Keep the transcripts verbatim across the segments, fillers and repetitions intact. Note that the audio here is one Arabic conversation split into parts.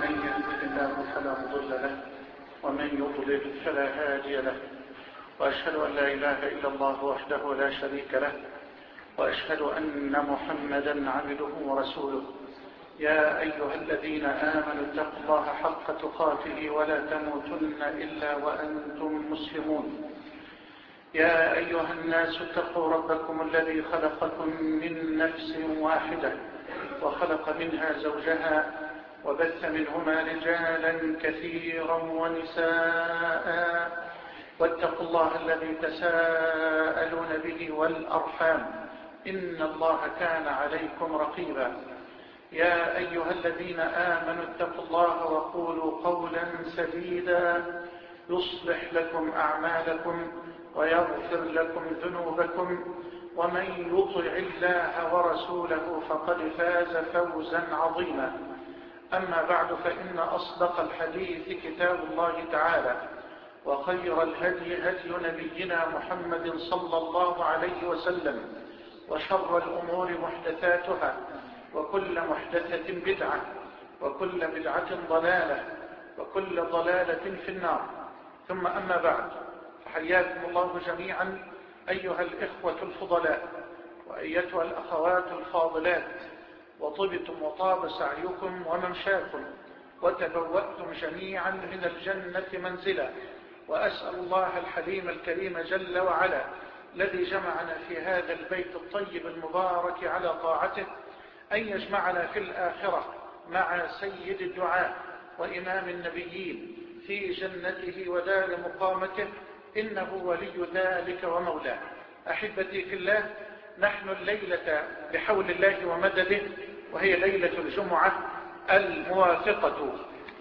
من يهده الله فلا مضل له ومن يضلل فلا هادي له، وأشهد أن لا إله إلا الله وحده لا شريك له، وأشهد أن محمدا عبده ورسوله. يا أيها الذين آمنوا اتقوا الله حق تقاته ولا تموتن إلا وأنتم مسلمون. يا أيها الناس اتقوا ربكم الذي خلقكم من نفس واحدة وخلق منها زوجها وبث منهما رجالا كثيرا ونساء، واتقوا الله الذي تساءلون به والأرحام إن الله كان عليكم رقيبا. يا أيها الذين آمنوا اتقوا الله وقولوا قولا سديدا يصلح لكم أعمالكم ويغفر لكم ذنوبكم، ومن يطع الله ورسوله فقد فاز فوزا عظيما. أما بعد، فإن أصدق الحديث كتاب الله تعالى، وخير الهدي هدي نبينا محمد صلى الله عليه وسلم، وشر الأمور محدثاتها، وكل محدثة بدعة، وكل بدعة ضلالة، وكل ضلالة في النار. ثم أما بعد، فحياكم الله جميعا أيها الإخوة الفضلاء وأيتها الأخوات الفاضلات، وطبتم وطاب سعيكم وممشاكم، وتبوأتم جميعا من الجنة منزلا. وأسأل الله الحليم الكريم جل وعلا الذي جمعنا في هذا البيت الطيب المبارك على طاعته أن يجمعنا في الآخرة مع سيد الدعاء وإمام النبيين في جنته ودار مقامته، إنه ولي ذلك ومولاه. أحبتي في الله، نحن الليلة بحول الله ومدده، وهي ليلة الجمعة الموافقة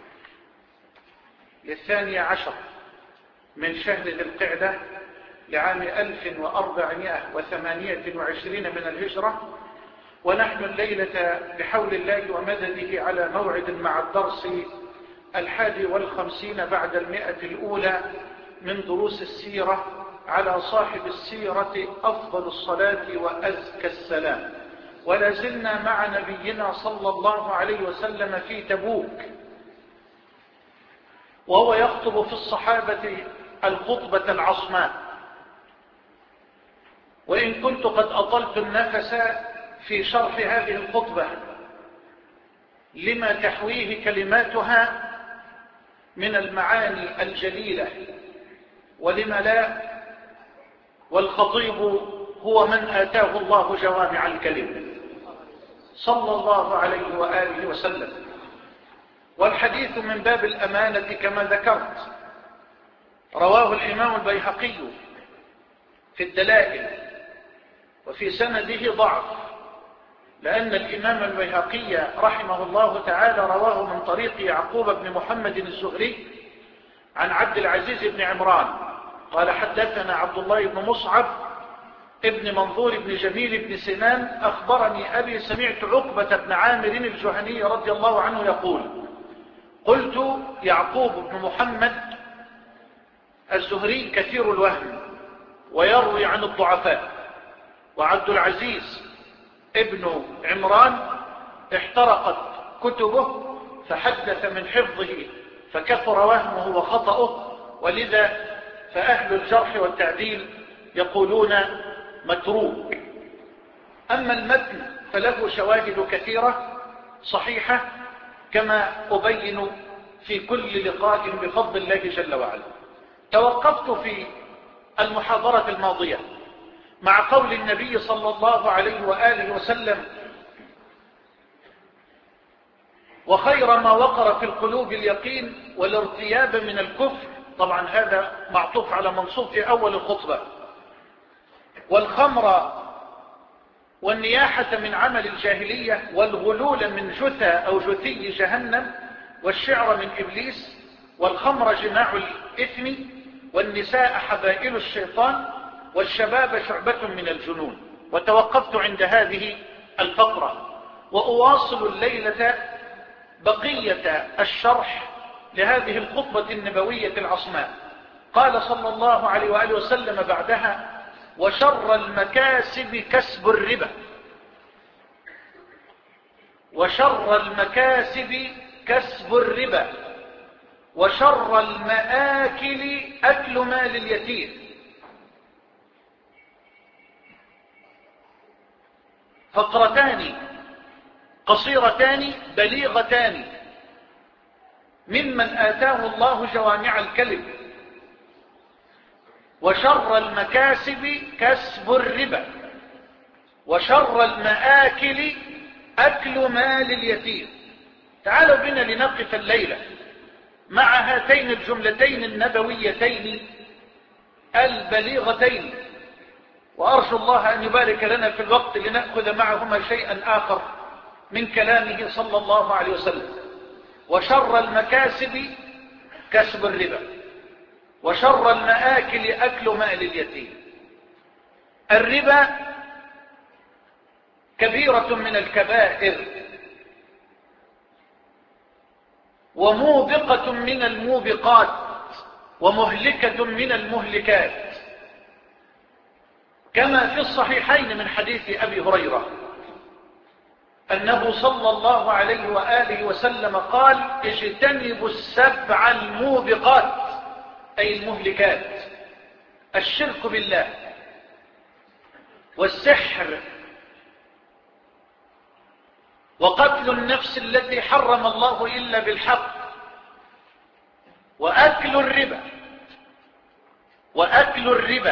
للثانية عشر من شهر ذي القعدة لعام ألف وأربعمائة وثمانية وعشرين من الهجرة، ونحن الليلة بحول الله ومدده على موعد مع الدرس الحادي والخمسين بعد المئة الأولى من دروس السيرة على صاحب السيرة أفضل الصلاة وأزكى السلام. ولا زلنا مع نبينا صلى الله عليه وسلم في تبوك، وهو يخطب في الصحابة الخطبة العصماء. وإن كنت قد أطلت النفس في شرح هذه الخطبة لما تحويه كلماتها من المعاني الجليلة ولما لا، والخطيب هو من آتاه الله جوامع الكلم صلى الله عليه وآله وسلم. والحديث من باب الأمانة كما ذكرت، رواه الإمام البيهقي في الدلائل، وفي سنده ضعف، لأن الإمام البيهقي رحمه الله تعالى رواه من طريق يعقوب بن محمد الزهري عن عبد العزيز بن عمران قال حدثنا عبد الله بن مصعب ابن منظور بن جميل بن سنان أخبرني أبي سمعت عقبة بن عامر الجهني رضي الله عنه يقول: قلت يعقوب بن محمد الزهري كثير الوهم ويروي عن الضعفاء، وعبد العزيز ابن عمران احترقت كتبه فحدث من حفظه فكثر وهمه وخطأه، ولذا فأهل الجرح والتعديل يقولون متروك. أما المتن فله شواهد كثيرة صحيحة كما أبين في كل لقاء بفضل الله جل وعلا. توقفت في المحاضرة الماضية مع قول النبي صلى الله عليه وآله وسلم: وخير ما وقر في القلوب اليقين والارتياب من الكفر. طبعا هذا معطوف على منصوب في أول الخطبة. والخمر والنياحة من عمل الجاهلية، والغلول من جثى أو جثي جهنم، والشعر من إبليس، والخمر جماع الإثم، والنساء حبائل الشيطان، والشباب شعبة من الجنون. وتوقفت عند هذه الفقرة، وأواصل الليلة بقية الشرح لهذه الخطبة النبوية العصماء. قال صلى الله عليه وآله وسلم بعدها: وشر المكاسب كسب الربا. وشر المكاسب كسب الربا، وشر المآكل أكل مال اليتيم. فقرتان قصيرتان بليغتان ممن آتاه الله جوامع الكلم. وشر المكاسب كسب الربا، وشر المآكل أكل مال اليتيم. تعالوا بنا لنقف الليلة مع هاتين الجملتين النبويتين البليغتين، وأرجو الله أن يبارك لنا في الوقت لنأخذ معهما شيئا آخر من كلامه صلى الله عليه وسلم. وشر المكاسب كسب الربا، وشر المآكل أكل مال اليتيم. الربا كبيرة من الكبائر، وموبقة من الموبقات، ومهلكة من المهلكات، كما في الصحيحين من حديث أبي هريرة أنه صلى الله عليه وآله وسلم قال: اجتنبوا السبع الموبقات، أي المهلكات: الشرك بالله، والسحر، وقتل النفس التي حرم الله إلا بالحق، وأكل الربا وأكل الربا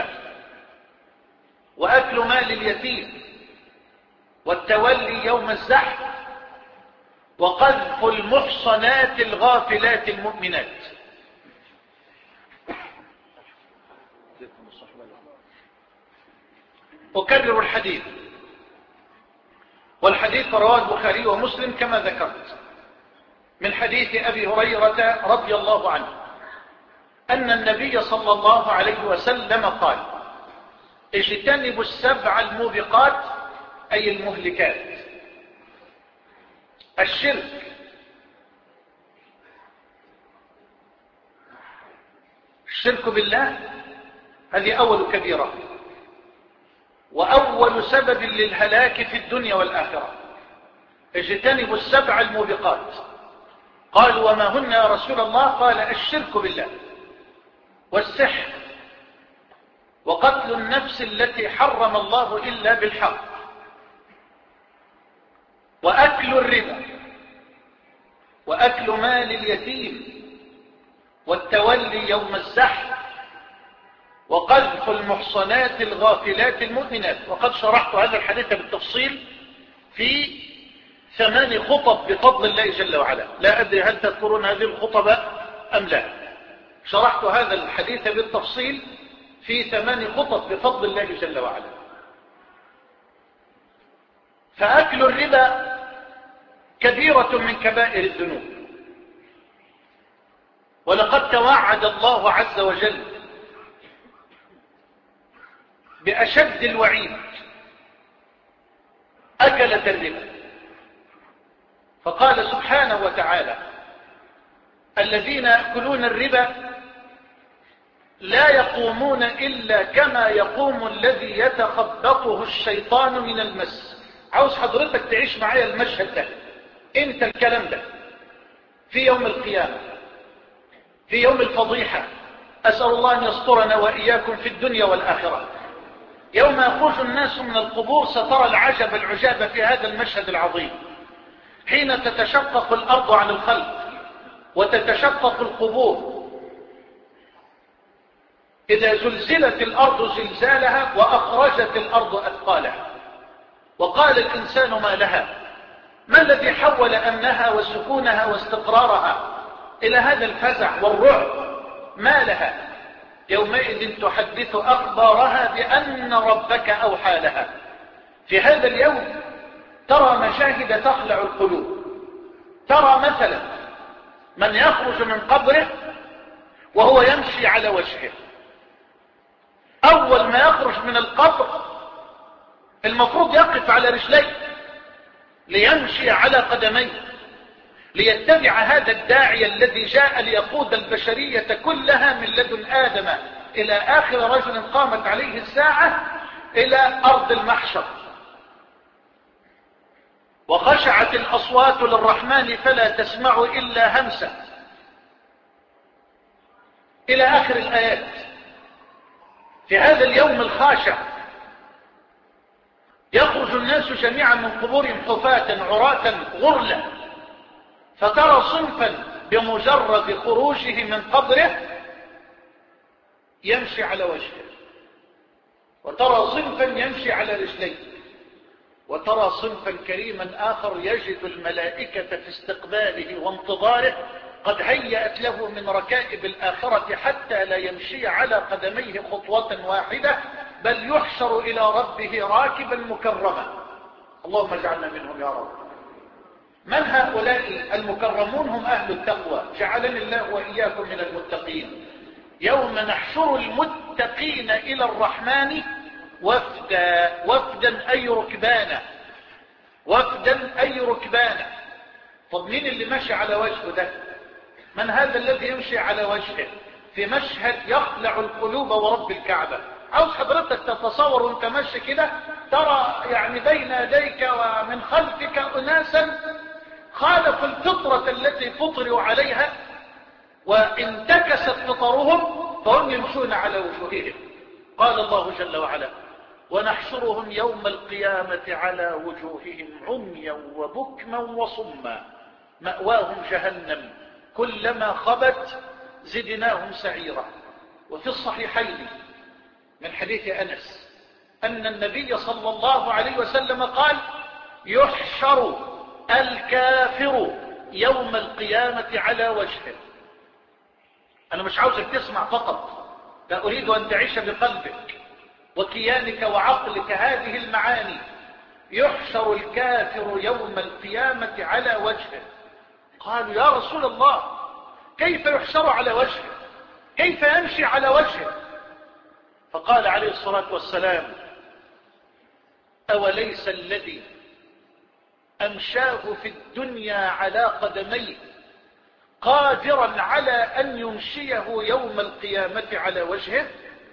وأكل مال اليتيم، والتولي يوم الزحف، وقذف المحصنات الغافلات المؤمنات. أكرر الحديث، والحديث رواه البخاري ومسلم كما ذكرت، من حديث أبي هريرة رضي الله عنه أن النبي صلى الله عليه وسلم قال: اجتنبوا السبع الموبقات، أي المهلكات. الشرك، الشرك بالله، هذه أول كبيرة وأول سبب للهلاك في الدنيا والآخرة. اجتنبوا السبع الموبقات. قالوا: وما هن يا رسول الله؟ قال: الشرك بالله، والسحر، وقتل النفس التي حرم الله إلا بالحق، وأكل الربا، وأكل مال اليتيم، والتولي يوم الزحف، وقذف المحصنات الغافلات المؤمنات. وقد شرحت هذا الحديث بالتفصيل في ثمان خطب بفضل الله جل وعلا. لا أدري هل تذكرون هذه الخطب أم لا. شرحت هذا الحديث بالتفصيل في ثمان خطب بفضل الله جل وعلا. فأكل الربا كبيرة من كبائر الذنوب، ولقد توعد الله عز وجل بأشد الوعيد أكلة الربا، فقال سبحانه وتعالى: الذين يأكلون الربا لا يقومون إلا كما يقوم الذي يتخبطه الشيطان من المس. عاوز حضرتك تعيش معايا المشهد ده، انت الكلام ده في يوم القيامة، في يوم الفضيحة. أسأل الله أن يسترنا وإياكم في الدنيا والآخرة. يوم يخرج الناس من القبور سترى العجب العجاب في هذا المشهد العظيم، حين تتشقق الأرض عن الخلق وتتشقق القبور، إذا زلزلت الأرض زلزالها وأخرجت الأرض أثقالها، وقال الإنسان: ما لها؟ ما الذي حول أمنها وسكونها واستقرارها إلى هذا الفزع والرعب؟ ما لها؟ يومئذ تحدث أخبارها بأن ربك أوحى لها. في هذا اليوم ترى مشاهد تخلع القلوب. ترى مثلا من يخرج من قبره وهو يمشي على وجهه. أول ما يخرج من القبر المفروض يقف على رجليه ليمشي على قدميه، ليتبع هذا الداعي الذي جاء ليقود البشرية كلها من لدن آدم إلى آخر رجل قامت عليه الساعة إلى أرض المحشر. وخشعت الأصوات للرحمن فلا تسمع إلا همسا، إلى آخر الآيات. في هذا اليوم الخاشع يخرج الناس جميعا من قبورهم حفاة عراة غرلا، فترى صنفا بمجرد خروجه من قبره يمشي على وجهه، وترى صنفا يمشي على رجليه، وترى صنفا كريما آخر يجد الملائكة في استقباله وانتظاره قد هيأت له من ركائب الآخرة حتى لا يمشي على قدميه خطوة واحدة، بل يحشر إلى ربه راكبا مكرما. اللهم اجعلنا منهم يا رب. من هؤلاء المكرمون؟ هم أهل التقوى، جعلني الله وإياكم من المتقين. يوم نحشر المتقين إلى الرحمن وفدا، وفدا أي ركبانا، وفدا أي ركبانا. طب مين اللي ماشي على وجهه ده؟ من هذا الذي يمشي على وجهه في مشهد يخلع القلوب ورب الكعبة؟ عاوز حضرتك تتصور وانت ماشي كده ترى يعني بين يديك ومن خلفك أناسا خالفوا الفطرة التي فطروا عليها وانتكست فطرهم فهم يمشون على وجوههم. قال الله جل وعلا: ونحشرهم يوم القيامة على وجوههم عميا وبكما وصما مأواهم جهنم كلما خبت زدناهم سعيرا. وفي الصحيحين من حديث أنس أن النبي صلى الله عليه وسلم قال: يحشر الكافر يوم القيامة على وجهه. أنا مش عاوزك تسمع فقط، لا أريد أن تعيش بقلبك وكيانك وعقلك هذه المعاني. يحشر الكافر يوم القيامة على وجهه. قالوا: يا رسول الله، كيف يحشر على وجهه؟ كيف يمشي على وجهه؟ فقال عليه الصلاة والسلام: أوليس الذي أمشاه في الدنيا على قدميه قادرا على أن يمشيه يوم القيامة على وجهه؟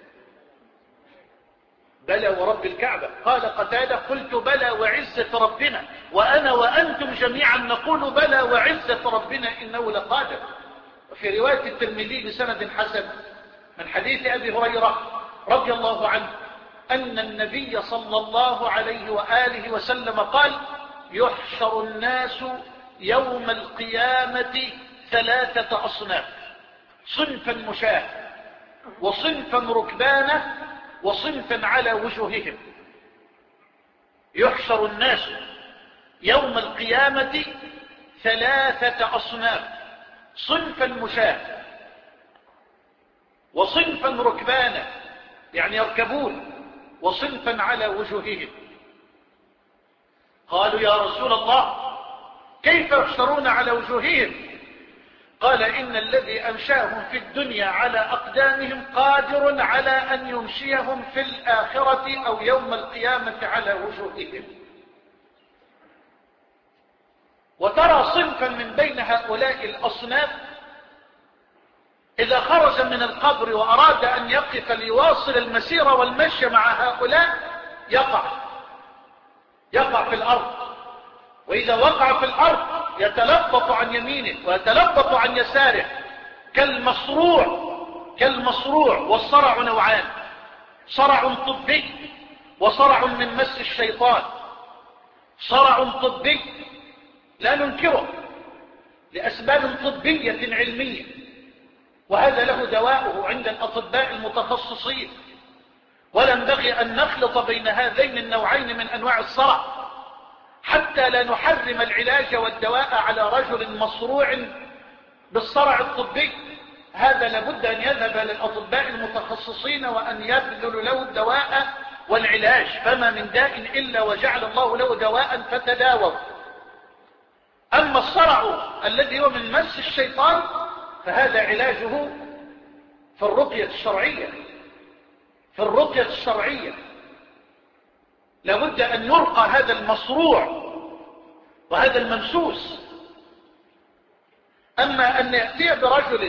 بلى ورب الكعبة. قال قتادة: قلت بلى وعزة ربنا، وأنا وأنتم جميعا نقول بلى وعزة ربنا إنه لقادر. وفي رواية الترمذي بسند حسن من حديث أبي هريرة رضي الله عنه أن النبي صلى الله عليه وآله وسلم قال: يحشر الناس يوم القيامة ثلاثة أصناف: صنفا مشاة، وصنفا ركبانة، وصنفا على وجوههم. يحشر الناس يوم القيامة ثلاثة أصناف: صنفا مشاة، وصنفا ركبانا يعني يركبون، وصنفا على وجوههم. قالوا: يا رسول الله، كيف يحشرون على وجوههم؟ قال: إن الذي أمشاهم في الدنيا على أقدامهم قادر على أن يمشيهم في الآخرة أو يوم القيامة على وجوههم. وترى صنفا من بين هؤلاء الأصناف إذا خرج من القبر وأراد أن يقف ليواصل المسير والمشي مع هؤلاء يقع يقع في الأرض، وإذا وقع في الأرض يتلبط عن يمينه ويتلبط عن يساره كالمصروع كالمصروع والصرع نوعان: صرع طبي وصرع من مس الشيطان. صرع طبي لا ننكره لأسباب طبية علمية، وهذا له دواءه عند الأطباء المتخصصين، ولا ينبغي أن نخلط بين هذين النوعين من أنواع الصرع حتى لا نحرم العلاج والدواء على رجل مصروع بالصرع الطبي. هذا لابد أن يذهب للأطباء المتخصصين وأن يبذلوا له الدواء والعلاج، فما من داء إلا وجعل الله له دواء فتداووا. أما الصرع الذي هو من مس الشيطان فهذا علاجه في الرقية الشرعية في الرقية الشرعية لابد أن يرقى هذا المصروع وهذا الممسوس. أما أن يأتي برجل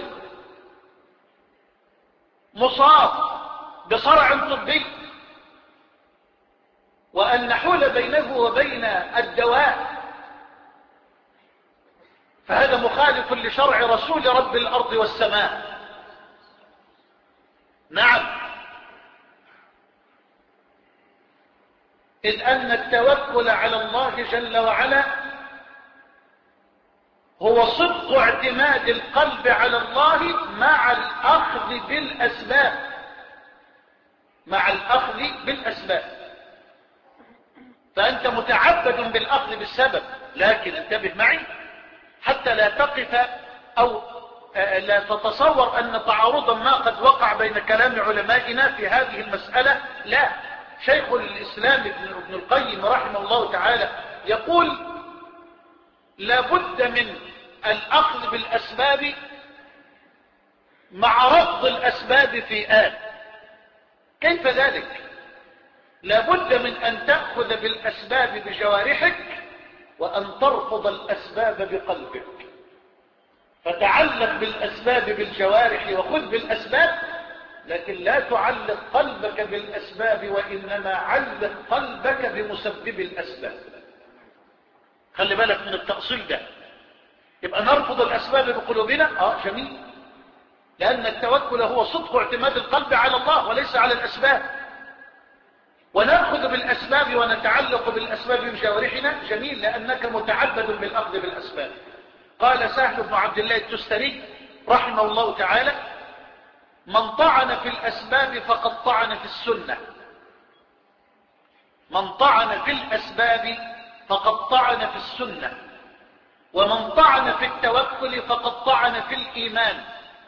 مصاب بصرع طبي وأن نحول بينه وبين الدواء فهذا مخالف لشرع رسول رب الأرض والسماء. نعم، إذ أن التوكل على الله جل وعلا هو صدق اعتماد القلب على الله مع الأخذ بالأسباب، مع الأخذ بالأسباب. فأنت متعبد بالأخذ بالسبب، لكن انتبه معي حتى لا تقف أو لا تتصور أن تعارضا ما قد وقع بين كلام علمائنا في هذه المسألة. لا، شيخ الإسلام ابن القيم رحمه الله تعالى يقول لا بد من الأخذ بالأسباب مع رفض الأسباب في آن. كيف ذلك؟ لا بد من أن تأخذ بالأسباب بجوارحك وأن ترفض الأسباب بقلبك. فتعلق بالأسباب بالجوارح وخذ بالأسباب، لكن لا تعلق قلبك بالأسباب، وإنما علق قلبك بمسبب الأسباب. خلي بالك من التأصيل ده. يبقى نرفض الأسباب بقلوبنا، آه جميل، لأن التوكل هو صدق اعتماد القلب على الله وليس على الأسباب. ونأخذ بالأسباب ونتعلق بالأسباب بجوارحنا، جميل، لأنك متعبد بالأخذ بالأسباب. قال سهل بن عبد الله التستري رحمه الله تعالى: من طعن في الأسباب فقد طعن في السنة، من طعن في الأسباب فقد طعن في السنة، ومن طعن في التوكل فقد طعن في الإيمان.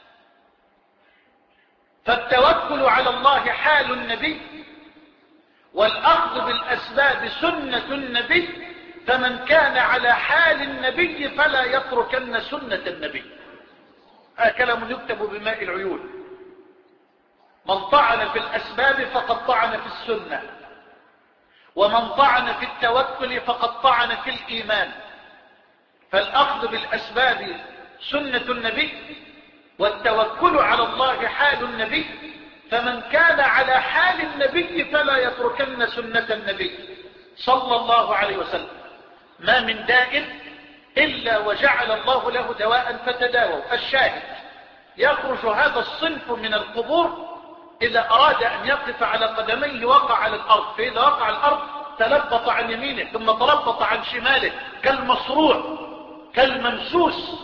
فالتوكل على الله حال النبي، والأخذ بالأسباب سنة النبي، فمن كان على حال النبي فلا يتركن سنة النبي. هذا كلام يكتب بماء العيون. من طعن في الأسباب فقد طعن في السنة، ومن طعن في التوكل فقد طعن في الإيمان. فالأخذ بالأسباب سنة النبي، والتوكل على الله حال النبي، فمن كان على حال النبي فلا يتركن سنة النبي صلى الله عليه وسلم. ما من داء إلا وجعل الله له دواء فتداووا. الشاهد: يخرج هذا الصنف من القبور إذا أراد أن يقف على قدميه وقع على الأرض، فإذا وقع على الأرض تلبط عن يمينه ثم تلبط عن شماله كالمصروع كالممسوس.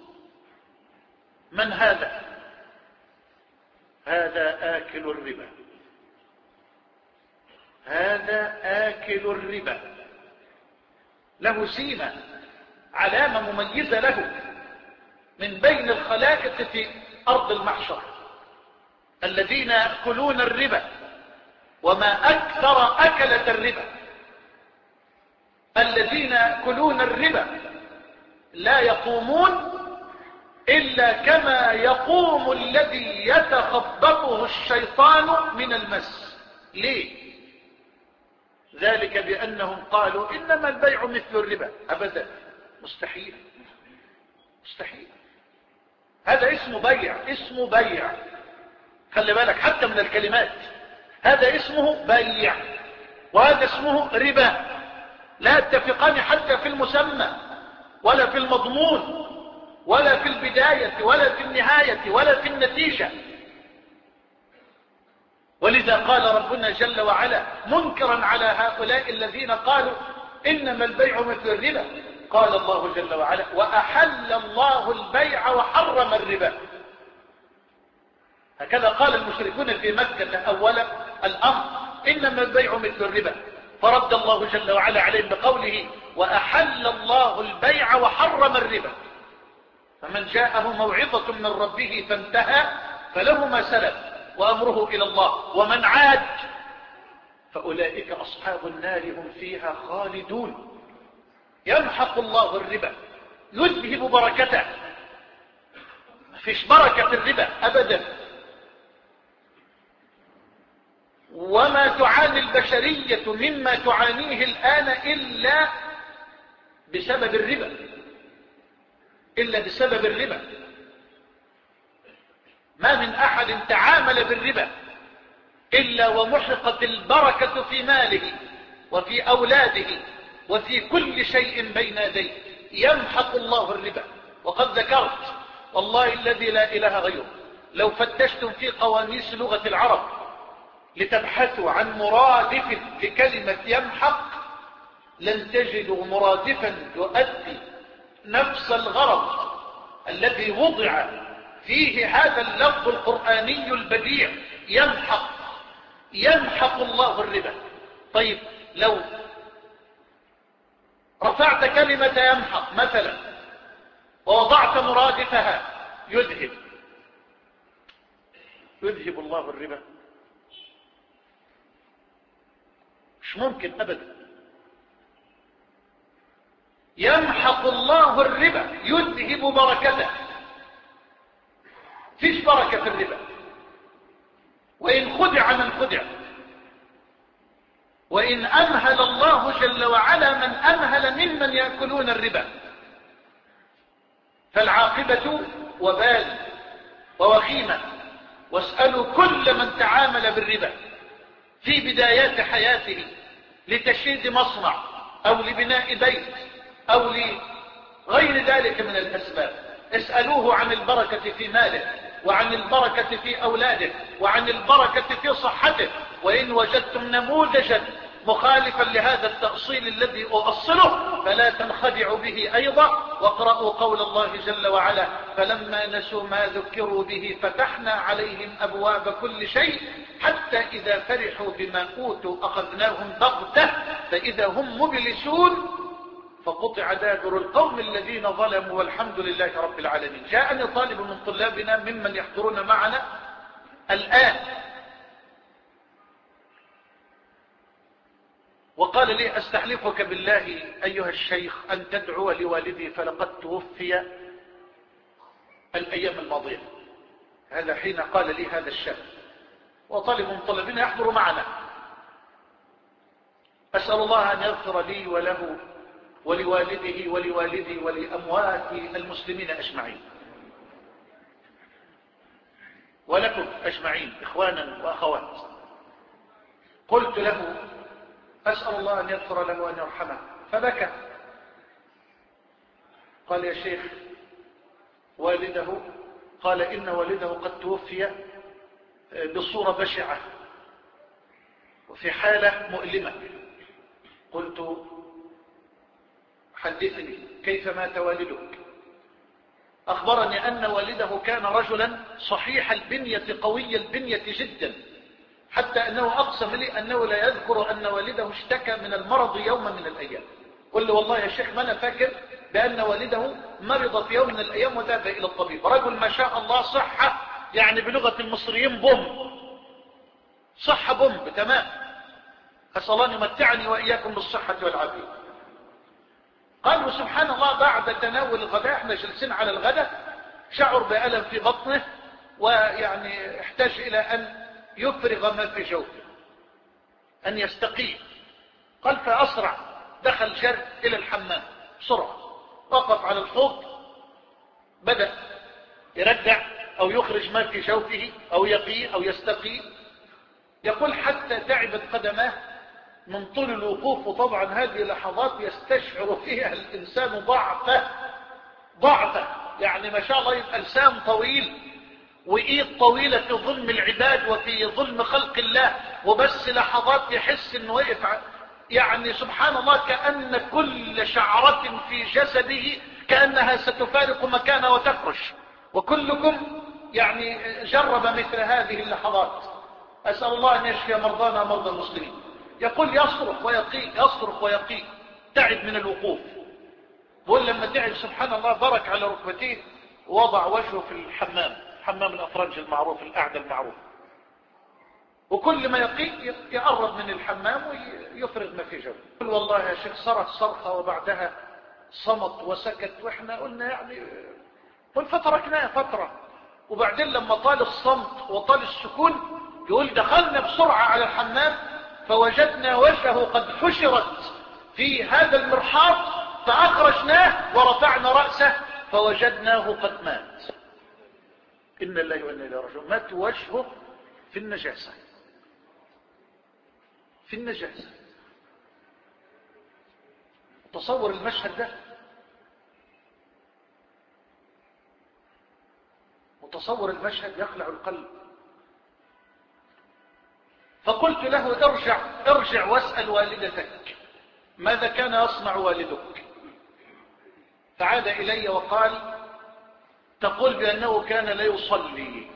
من هذا؟ هذا آكل الربا، هذا آكل الربا. له سيمة، علامة مميزة له من بين الخلائق في أرض المحشر. الذين يأكلون الربا، وما أكثر أكلة الربا. الذين يأكلون الربا لا يقومون إلا كما يقوم الذي يتخبطه الشيطان من المس. ليه؟ ذلك بأنهم قالوا إنما البيع مثل الربا. أبدا، مستحيل مستحيل. هذا اسمه بيع، اسمه بيع. خلي بالك حتى من الكلمات، هذا اسمه بيع وهذا اسمه ربا، لا يتفقان حتى في المسمى ولا في المضمون ولا في البداية ولا في النهاية ولا في النتيجة. ولذا قال ربنا جل وعلا منكرا على هؤلاء الذين قالوا إنما البيع مثل الربا، قال الله جل وعلا: وأحل الله البيع وحرم الربا. هكذا قال المشركون في مكة أول الأمر: إنما البيع مثل الربا، فرد الله جل وعلا عليهم بقوله: وأحل الله البيع وحرم الربا. فمن جاءه موعظة من ربه فانتهى فله ما سلف وأمره إلى الله، ومن عاد فأولئك أصحاب النار هم فيها خالدون. يمحق الله الربا، يذهب بركته. ما فيش بركة الربا أبدا. وما تعاني البشرية مما تعانيه الآن إلا بسبب الربا، إلا بسبب الربا. ما من أحد تعامل بالربا إلا ومحقت البركة في ماله وفي أولاده وفي كل شيء بين يديه. يمحق الله الربا. وقد ذكرت والله الذي لا إله غيره لو فتشتم في قواميس لغة العرب لتبحثوا عن مرادف لكلمة يمحق لن تجدوا مرادفا يؤدي نفس الغرض الذي وضع فيه هذا اللفظ القرآني البديع يمحق. يمحق الله الربا. طيب لو رفعت كلمة يمحق مثلا ووضعت مرادفها يذهب، يذهب الله الربا؟ مش ممكن أبدا. يمحق الله الربا، يذهب بركته. فيش بركة في الربا، وإن خدع من خدع، وإن أمهل الله جل وعلا من أمهل ممن يأكلون الربا، فالعاقبة وبال ووخيمة. واسألوا كل من تعامل بالربا في بدايات حياته لتشييد مصنع أو لبناء بيت أو لغير ذلك من الأسباب، اسألوه عن البركة في ماله وعن البركة في أولاده وعن البركة في صحته. وإن وجدتم نموذجا مخالفا لهذا التأصيل الذي أؤصله فلا تنخدعوا به أيضا. واقرأوا قول الله جل وعلا: فلما نسوا ما ذكروا به فتحنا عليهم أبواب كل شيء حتى إذا فرحوا بما أوتوا أخذناهم بغتة فإذا هم مبلسون فقطع دابر القوم الذين ظلموا والحمد لله رب العالمين. جاءني طالب من طلابنا ممن يحضرون معنا الآن وقال لي: أستحلفك بالله أيها الشيخ أن تدعو لوالدي فلقد توفي الأيام الماضية. هذا حين قال لي هذا الشاب، وطالب من طلابنا يحضر معنا. أسأل الله أن يغفر لي وله ولوالده ولوالدي ولأموات المسلمين أجمعين، ولكم أجمعين إخوانا وأخوات. قلت له: أسأل الله أن يغفر له وأن يرحمه. فبكى. قال: يا شيخ، والده، قال إن والده قد توفي بصورة بشعة وفي حالة مؤلمة. قلت: حدثني كيف مات والدك؟ أخبرني أن والده كان رجلا صحيح البنية قوي البنية جدا، حتى أنه أقسم لي أنه لا يذكر أن والده اشتكى من المرض يوما من الأيام. قل لي: والله يا شيخ ما أنا فاكر بأن والده مرض في يوم من الأيام وذهب إلى الطبيب. رجل ما شاء الله صحة، يعني بلغة المصريين بوم، صحة بوم تمام. أسأل الله أن يمتعني وإياكم بالصحة والعافية. قالوا سبحان الله بعد تناول الغداء، احنا جلسين على الغداء، شعر بألم في بطنه ويعني احتاج إلى أن يفرغ ما في جوفه، أن يستقي. قال: فأسرع دخل جر إلى الحمام بسرعة، وقف على الحوض، بدأ يرجع أو يخرج ما في جوفه أو يقي أو يستقي. يقول: حتى تعبت قدماه من طول الوقوف. وطبعا هذه لحظات يستشعر فيها الإنسان ضعفه ضعفه يعني ما شاء الله يبقى لسان طويل وإيد طويلة في ظلم العباد وفي ظلم خلق الله، وبس لحظات يحس انه وقف، يعني سبحان الله كأن كل شعرة في جسده كأنها ستفارق مكانها وتفرش. وكلكم يعني جرب مثل هذه اللحظات. أسأل الله أن يشفي مرضانا مرضى المسلمين. يقول: يصرخ ويقي يصرخ ويقي، تعب من الوقوف. بقول لما تعب سبحان الله برك على ركبتيه ووضع وجهه في الحمام، حمام الأفرنج المعروف، القعدة المعروف، وكل ما يقي يقرب من الحمام ويفرغ ما في جوفه. قل: والله يا شيخ صرخ صرخة وبعدها صمت وسكت، واحنا قلنا يعني قل فتركناه فترة. وبعدين لما طال الصمت وطال السكون يقول: دخلنا بسرعة على الحمام فوجدنا وجهه قد حشرت في هذا المرحاض، فأخرجناه ورفعنا رأسه فوجدناه قد مات. إن الله وإنا إليه راجعون. مات وجهه في النجاسة، في النجاسة. تصور المشهد ده. تصور المشهد يخلع القلب. فقلت له ارجع ارجع واسأل والدتك ماذا كان يصنع والدك. فعاد إلي وقال تقول بأنه كان لا يصلي.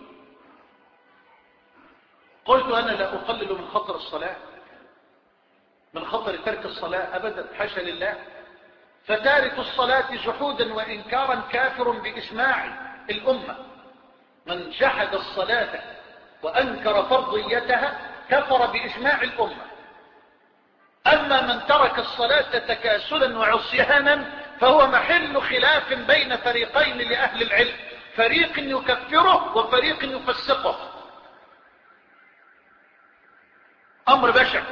قلت أنا لا أقلل من خطر الصلاة، من خطر ترك الصلاة أبدا، حاشا لله. فتارك الصلاة جحودا وإنكارا كافر بإجماع الأمة. من جحد الصلاة وأنكر فرضيتها كفر بإجماع الأمة. أما من ترك الصلاة تكاسلا وعصيانا فهو محل خلاف بين فريقين لأهل العلم، فريق يكفره وفريق يفسقه. أمر بشع.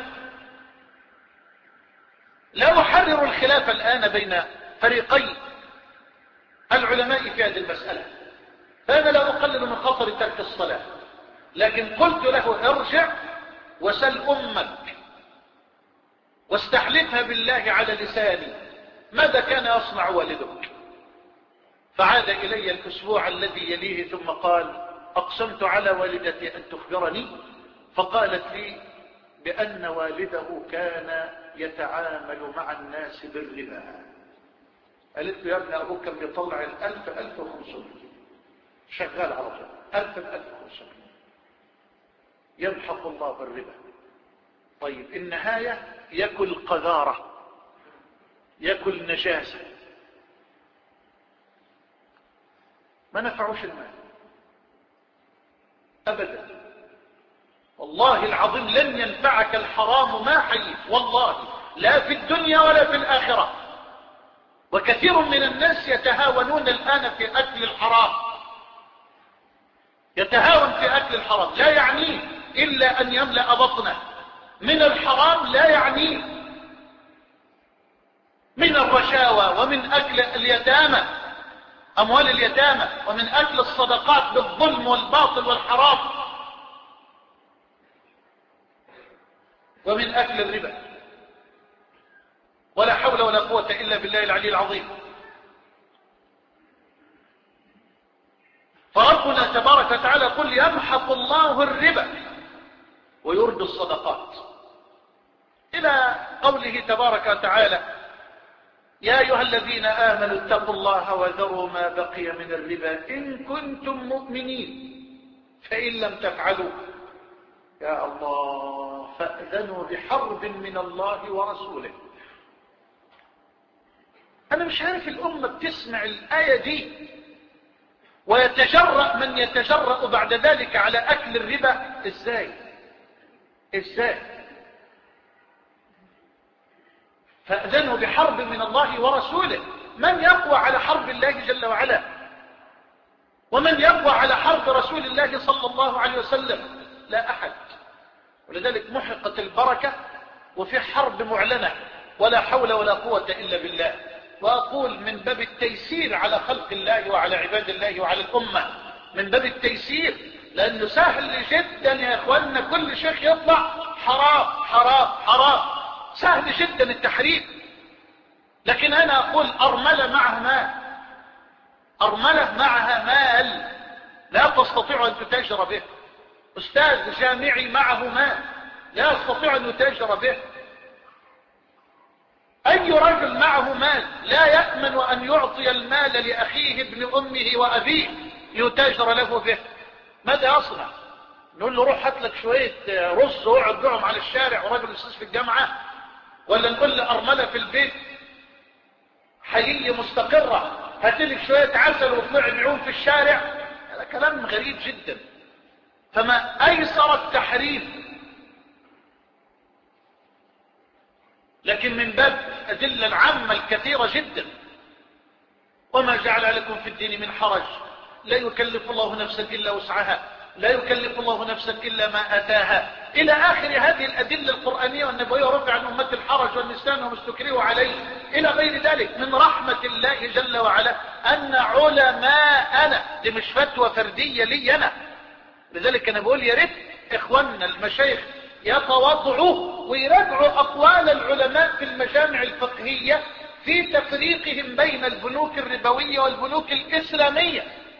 لا أحرر الخلاف الآن بين فريقين العلماء في هذه المسألة، فأنا لا أقلل من خطر ترك الصلاة، لكن قلت له ارجع وسل أمك واستحلفها بالله على لساني ماذا كان يصنع والدك. فعاد إلي الأسبوع الذي يليه ثم قال أقسمت على والدتي أن تخبرني، فقالت لي بأن والده كان يتعامل مع الناس بالربا. قالت له يا ابن أبوك كان بيطلع الألف ألف وخمسمائة شغال على طول، ألف ألف وخمسمائة يمحق الله بالربا. طيب النهاية يأكل قذارة، يأكل نجاسة، ما نفعوش المال أبدا. والله العظيم لن ينفعك الحرام ما حييت، والله لا في الدنيا ولا في الآخرة. وكثير من الناس يتهاونون الآن في أكل الحرام، يتهاون في أكل الحرام، لا يعنيه إلا أن يملأ بطنه من الحرام، لا يعنيه من الرشاوى ومن أكل اليتامى أموال اليتامى ومن أكل الصدقات بالظلم والباطل والحرام ومن أكل الربا. ولا حول ولا قوة إلا بالله العلي العظيم. فربنا تبارك وتعالى قل يمحق الله الربا ويربي الصدقات، إلى قوله تبارك وتعالى يا أيها الذين آمنوا اتقوا الله وذروا ما بقي من الربا إن كنتم مؤمنين فإن لم تفعلوا يا الله فأذنوا بحرب من الله ورسوله. أنا مش عارف الأمة بتسمع الآية دي ويتجرأ من يتجرأ بعد ذلك على أكل الربا إزاي إزاي فأذنوا بحرب من الله ورسوله. من يقوى على حرب الله جل وعلا؟ ومن يقوى على حرب رسول الله صلى الله عليه وسلم؟ لا أحد. ولذلك محقت البركة وفي حرب معلنة، ولا حول ولا قوة إلا بالله. وأقول من باب التيسير على خلق الله وعلى عباد الله وعلى الأمة، من باب التيسير، لأنه سهل جدا يا إخواننا كل شيخ يطلع حرام حرام حرام، سهل جدا التحريم. لكن أنا أقول أرملة معها مال، أرملة معها مال لا تستطيع أن تتاجر به، أستاذ جامعي معه مال لا يستطيع أن يتاجر به، أي رجل معه مال لا يأمن أن يعطي المال لأخيه ابن أمه وأبيه يتاجر له به. ماذا يصنع؟ نقول له روح هات لك شوية رز واقعد بيعهم على الشارع ورجل أستاذ في الجامعة، ولا نقول له أرملة في البيت حيية مستقرة هات لك شوية عسل واطلع بيعهم في الشارع؟ هذا كلام غريب جدا. فما أيسر التحريم. لكن من باب الأدلة العامة الكثيرة جدا، وما جعل عليكم في الدين من حرج، لا يكلف الله نفسا إلا وسعها، لا يكلف الله نفسا إلا ما أتاها، إلى آخر هذه الأدلة القرآنية والنبوية. ورفع عن أمة الحرج والنسيان وما استكرهوا عليه إلى غير ذلك. من رحمة الله جل وعلا أن علماءنا، دي مش فتوى فردية لي أنا، لذلك أنا بقول يا ريت إخواننا المشايخ يتواضعوا ويراجعوا أقوال العلماء في المجامع الفقهية في تفريقهم بين البنوك الربوية والبنوك الإسلامية.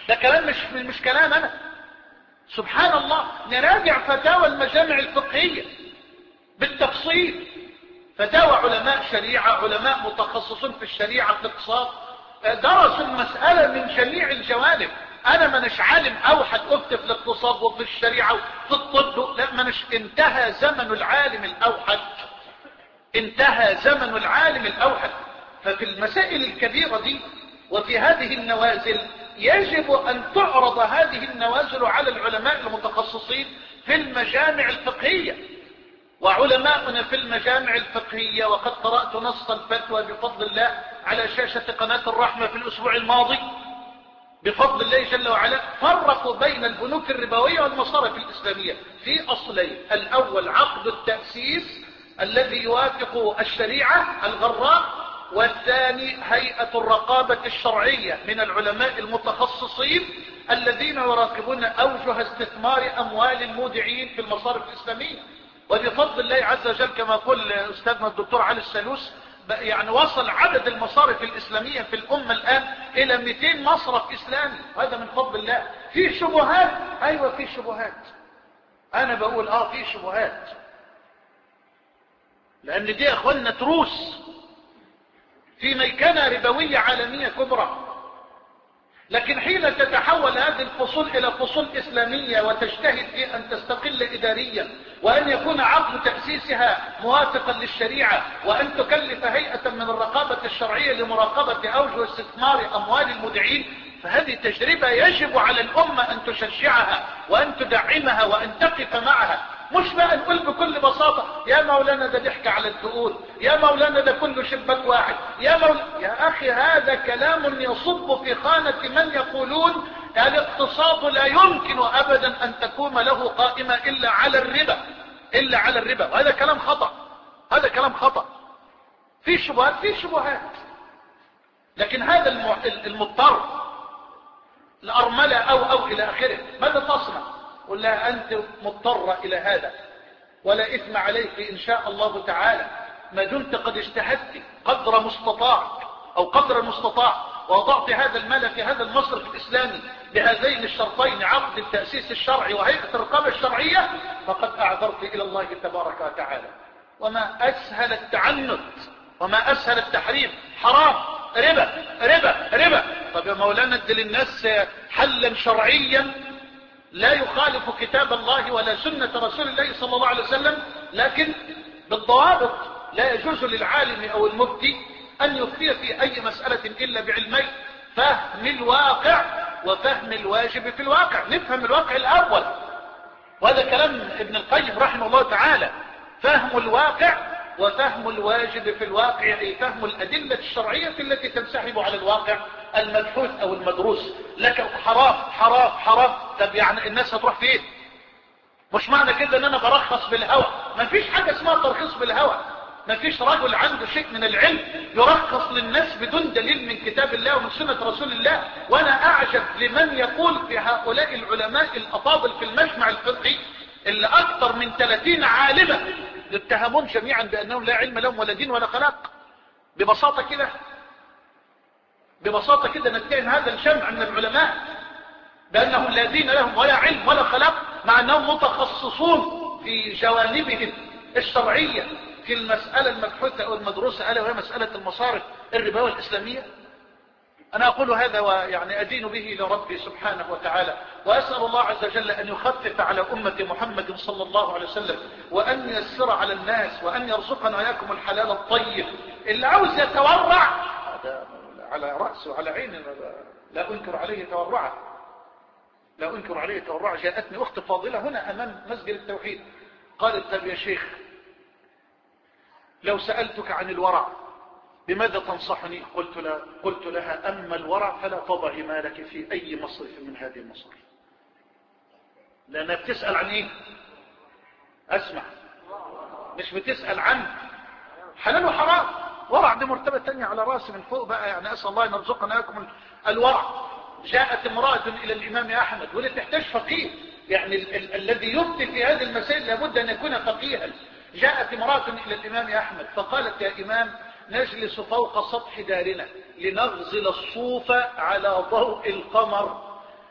ده كلام مش مش كلام انا. سبحان الله، نراجع فتاوى المجامع الفقهية بالتفصيل، فتاوى علماء شريعة، علماء متخصصون في الشريعة، في الاقتصاد، درسوا المسألة من جميع الجوانب. انا منش عالم اوحد افتي في الاقتصاد وفي الشريعة وفي الطب، لا، منش. انتهى زمن العالم الاوحد، انتهى زمن العالم الاوحد. ففي المسائل الكبيرة دي وفي هذه النوازل يجب ان تعرض هذه النوازل على العلماء المتخصصين في المجامع الفقهية. وعلماؤنا في المجامع الفقهية، وقد قرأت نص الفتوى بفضل الله على شاشة قناة الرحمة في الاسبوع الماضي بفضل الله جل وعلا، فرقوا بين البنوك الربوية والمصارف الاسلامية في اصلين: الاول عقد التأسيس الذي يوافق الشريعة الغراء، والثاني هيئة الرقابة الشرعية من العلماء المتخصصين الذين يراقبون اوجه استثمار اموال المودعين في المصارف الاسلامية. وبفضل الله عز وجل كما قال استاذنا الدكتور علي السالوس، يعني وصل عدد المصارف الاسلامية في الامة الان الى مئتين مصرف اسلامي، وهذا من فضل الله. في شبهات، ايوه في شبهات، انا بقول اه في شبهات، لان دي اخواننا تروس في ميكنة ربوية عالمية كبرى. لكن حين تتحول هذه الفصول الى فصول اسلامية وتجتهد في ان تستقل اداريا، وان يكون عقد تأسيسها موافقا للشريعة، وان تكلف هيئة من الرقابة الشرعية لمراقبة اوجه استثمار اموال المودعين، فهذه تجربة يجب على الامة ان تشجعها وان تدعمها وان تقف معها. مش بقى نقول بكل بساطة يا مولانا ده ضحك على الدقون، يا مولانا ده كله شباك واحد، يا مولانا. يا اخي هذا كلام يصب في خانة من يقولون الاقتصاد لا يمكن ابدا ان تقوم له قائمة الا على الربا، الا على الربا. وهذا كلام خطأ، هذا كلام خطأ. في شبهات، في شبهات، لكن هذا المضطر الارملة او او الى اخره ماذا تصنع؟ ولا أنت مضطرة إلى هذا، ولا إثم عليك إن شاء الله تعالى ما دمت قد اجتهدت قدر مستطاع أو قدر المستطاع ووضعت هذا المال في هذا المصرف الإسلامي بهذين الشرطين: عقد التأسيس الشرعي وهيئة الرقابة الشرعية، فقد أعذرت إلى الله تبارك وتعالى. وما أسهل التعنت وما أسهل التحريم. حرام، ربا ربا ربا. طب يا مولانا ادي للناس حلا شرعيا لا يخالف كتاب الله ولا سنة رسول الله صلى الله عليه وسلم، لكن بالضوابط. لا يجوز للعالم او المفتي ان يفتي في اي مسألة الا بعلمين: فهم الواقع وفهم الواجب في الواقع. نفهم الواقع الاول، وهذا كلام ابن القيم رحمه الله تعالى: فهم الواقع وفهم الواجب في الواقع، اي فهم الادلة الشرعية التي تنسحب على الواقع المبحوث او المدروس. لك حرام حرام حرام، طب يعني الناس هتروح فين؟ مش معنى كده ان انا برخص بالهوى. ما فيش حاجة اسمها ترخيص بالهوى. ما فيش رجل عنده شيء من العلم يرخص للناس بدون دليل من كتاب الله ومن سنة رسول الله. وانا اعجب لمن يقول في هؤلاء العلماء الافاضل في المجمع الفقهي اللي اكثر من ثلاثين عالما يتهمون جميعا بانهم لا علم لهم ولا دين ولا خلاق. ببساطة كده ببساطة كده نتهم هذا الجمع من العلماء بأنهم لا دين لهم ولا علم ولا خلاق، مع أنهم متخصصون في جوانبهم الشرعية في المسألة المبحوثة أو المدروسة، ألا وهي مسألة المصارف الربوية الإسلامية. أنا أقول هذا ويعني أدين به لربي سبحانه وتعالى، وأسأل الله عز وجل أن يخفف على أمة محمد صلى الله عليه وسلم، وأن ييسر على الناس، وأن يرزقنا وإياكم الحلال الطيب. اللي عاوز يتورع على رأسه وعلى عينه، لا أنكر عليه تورعه، لا أنكر عليه تورعه. جاءتني أخت فاضلة هنا أمام مسجد التوحيد، قالت: طب يا شيخ لو سألتك عن الورع بماذا تنصحني؟ قلت لها, قلت لها أما الورع فلا تضعي مالك في أي مصرف من هذه المصارف. لأنها بتسأل عن إيه؟ أسمع، مش بتسأل عن حلال وحرام. ورع دي مرتبة تانية على راسي من فوق بقى، يعني أسأل الله أن يرزقنا لكم الورع. جاءت امرأة إلى الإمام أحمد، واللي تحتاج فقيه، يعني ال ال الذي يفتي في هذه المسائل لابد أن يكون فقيها. جاءت امرأة إلى الإمام أحمد فقالت: يا إمام، نجلس فوق سطح دارنا لنغزل الصوف على ضوء القمر،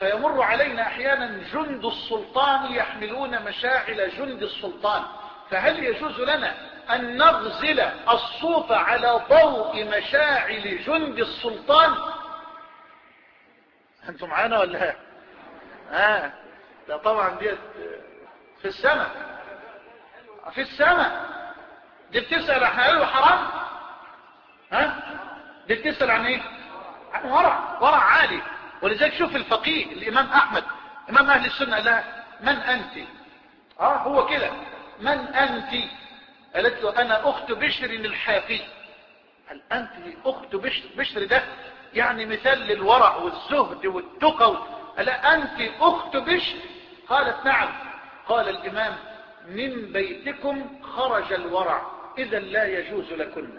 فيمر علينا احيانا جند السلطان يحملون مشاعل جند السلطان، فهل يجوز لنا ان نغزل الصوف على ضوء مشاعل جند السلطان؟ انتم معانا ولا لا؟ اه لا طبعا ديت في السماء، في السماء. دي بتسأل عن حلال وحرام؟ ها؟ دي بتسأل عن ايه؟ عن ورع، ورع عالي. ولذلك شوف الفقيه الامام احمد امام اهل السنة لها من انت؟ اه هو كده، من انت؟ قالت له انا اخت بشر الحافي. هل انت اخت بشر؟ بشر ده يعني مثال للورع والزهد والتقى. ألا أنت أخت بشر؟ قالت نعم. قال الإمام من بيتكم خرج الورع، إذا لا يجوز لكن.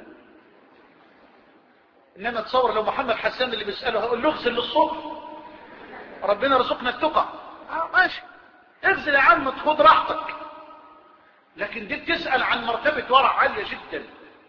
إنما تصور لو محمد حسان اللي بيسأله هقول له اغسل للصبح، ربنا رزقنا التقى. آه ماشي، اغسل يا عم خد راحتك. لكن دي بتسأل عن مرتبة ورع عالية جدا.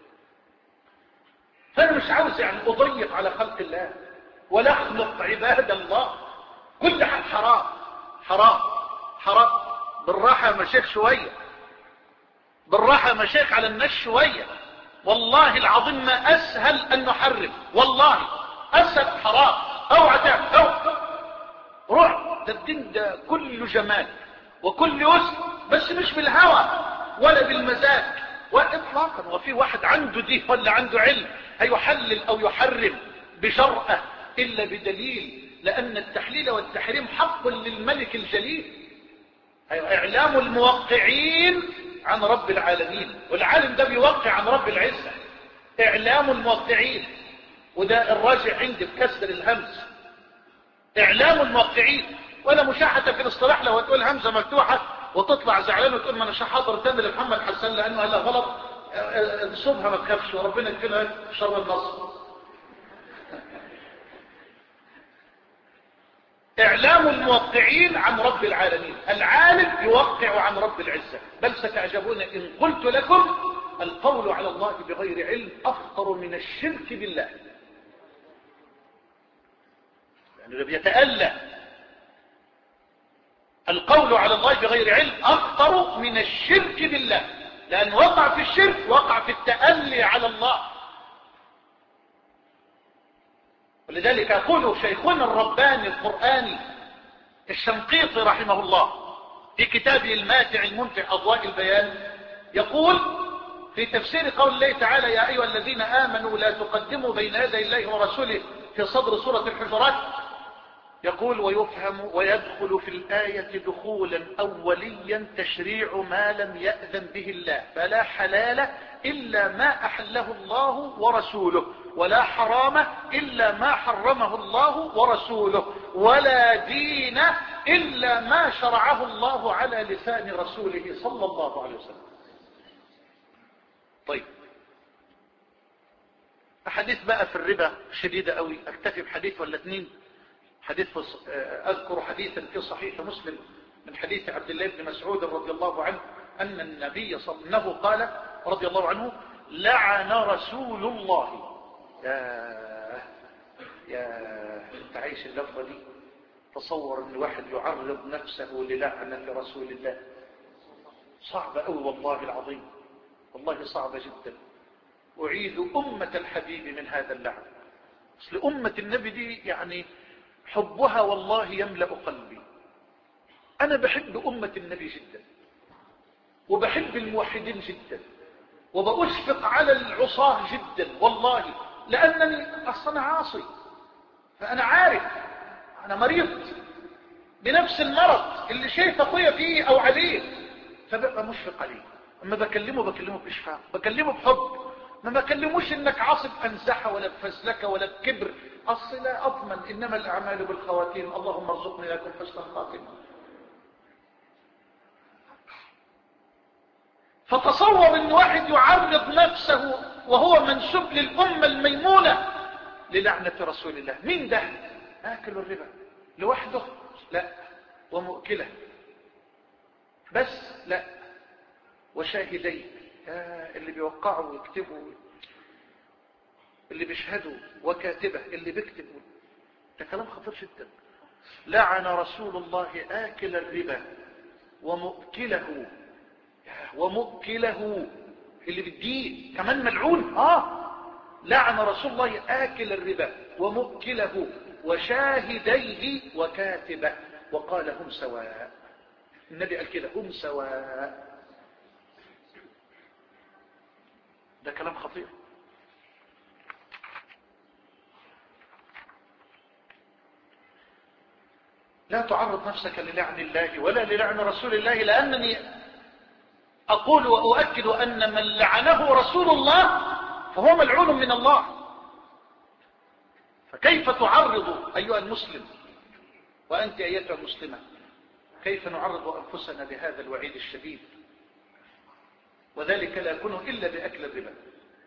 فأنا مش عاوز يعني أضيق على خلق الله ولا أخلق عباد الله. كل حاجة حرام حرام حرام. بالراحة يا مشايخ شوية، بالراحة يا مشايخ على الناس شوية. والله العظيم ما أسهل أن نحرم، والله أسهل حرام. أوعى تعمل أو روح. ده الدين ده كله جمال وكل يسر، بس مش بالهوى ولا بالمزاج وإطلاقا. وفي واحد عنده دين ولا عنده علم هيحلل أو يحرم بجرأة إلا بدليل، لأن التحليل والتحريم حق للملك الجليل. إعلام الموقعين عن رب العالمين، والعالم ده بيوقع عن رب العزة. إعلام الموقعين، وده الراجع عندي بكسر الهمز. إعلام الموقعين. ولا مشاحة في الاصطلاح لو هتقول همزة مفتوحة وتطلع زعلان وتقول ما انا حاضر تاني لمحمد حسان لأنه قال غلط، صبها ما تخافش وربنا يكفينا شر النصر. إعلام الموقعين عن رب العالمين. العالم يوقع عن رب العزة. بل ستعجبون إن قلت لكم القول على الله بغير علم أخطر من الشرك بالله. يعني اللي بيتألى القول على الله بغير علم أخطر من الشرك بالله، لأن وقع في الشرك وقع في التألي على الله. ولذلك يقول شيخنا الرباني القرآني الشنقيطي رحمه الله في كتابه الماتع الممتع أضواء البيان، يقول في تفسير قول الله تعالى يا أيها الذين آمنوا لا تقدموا بين يدي الله ورسوله في صدر سورة الحجرات، يقول ويفهم ويدخل في الآية دخولا أوليا تشريع ما لم يأذن به الله، فلا حلال إلا ما أحله الله ورسوله، ولا حرام إلا ما حرمه الله ورسوله، ولا دين إلا ما شرعه الله على لسان رسوله صلى الله عليه وسلم. طيب أحاديث بقى في الربا شديدة قوي، أكتفي بحديث ولا اثنين. حديث أذكر حديثا في صحيح مسلم من حديث عبد الله بن مسعود رضي الله عنه أن النبي صلى الله عليه وسلم قال رضي الله عنه لعن رسول الله. يا يا انت عايش اللفظة دي؟ تصور ان واحد يعرض نفسه للعنة رسول الله. صعبة قوي والله العظيم، والله صعبة جدا. أعيد أمة الحبيب من هذا اللعن. أصل أمة النبي دي يعني حبها والله يملأ قلبي. أنا بحب أمة النبي جدا، وبحب الموحدين جدا، وبأشفق على العصاة جدا والله، لأنني أصلا عاصي، فأنا عارف أنا مريض بنفس المرض اللي شايف أخويا فيه أو عليه، فبقى مشفق عليه. أما بكلمه بكلمه بإشفاق، بكلمه بحب، ما بكلموش إنك عاصب أنزحة ولا بفزلكة ولا بكبر. أصل لا أضمن، إنما الأعمال بالخواتيم، اللهم ارزقني لكم حسن الخاتمة. فتصور إن واحد يعرض نفسه وهو منسوب للأمة الميمونة للعنة رسول الله. مين ده؟ آكل الربا لوحده؟ لا. ومؤكله بس؟ لا. وشاهدين، آه اللي بيوقعوا ويكتبوا، اللي بيشهدوا، وكاتبه اللي بيكتبوا. ده كلام خطير جدا. لعن رسول الله آكل الربا ومؤكله ومؤكله اللي بالدين كمان ملعون. اه لعن رسول الله آكل الربا ومؤكله وشاهديه وكاتبه وقال هم سواء. النبي قال كده هم سواء. ده كلام خطير. لا تعرض نفسك للعن الله ولا للعن رسول الله، لأنني أقول وأؤكد أن من لعنه رسول الله فهو ملعون من الله. فكيف تعرض أيها المسلم وأنت أيتها المسلمة، كيف نعرض أنفسنا لهذا الوعيد الشديد؟ وذلك لا يكون إلا بأكل الربا.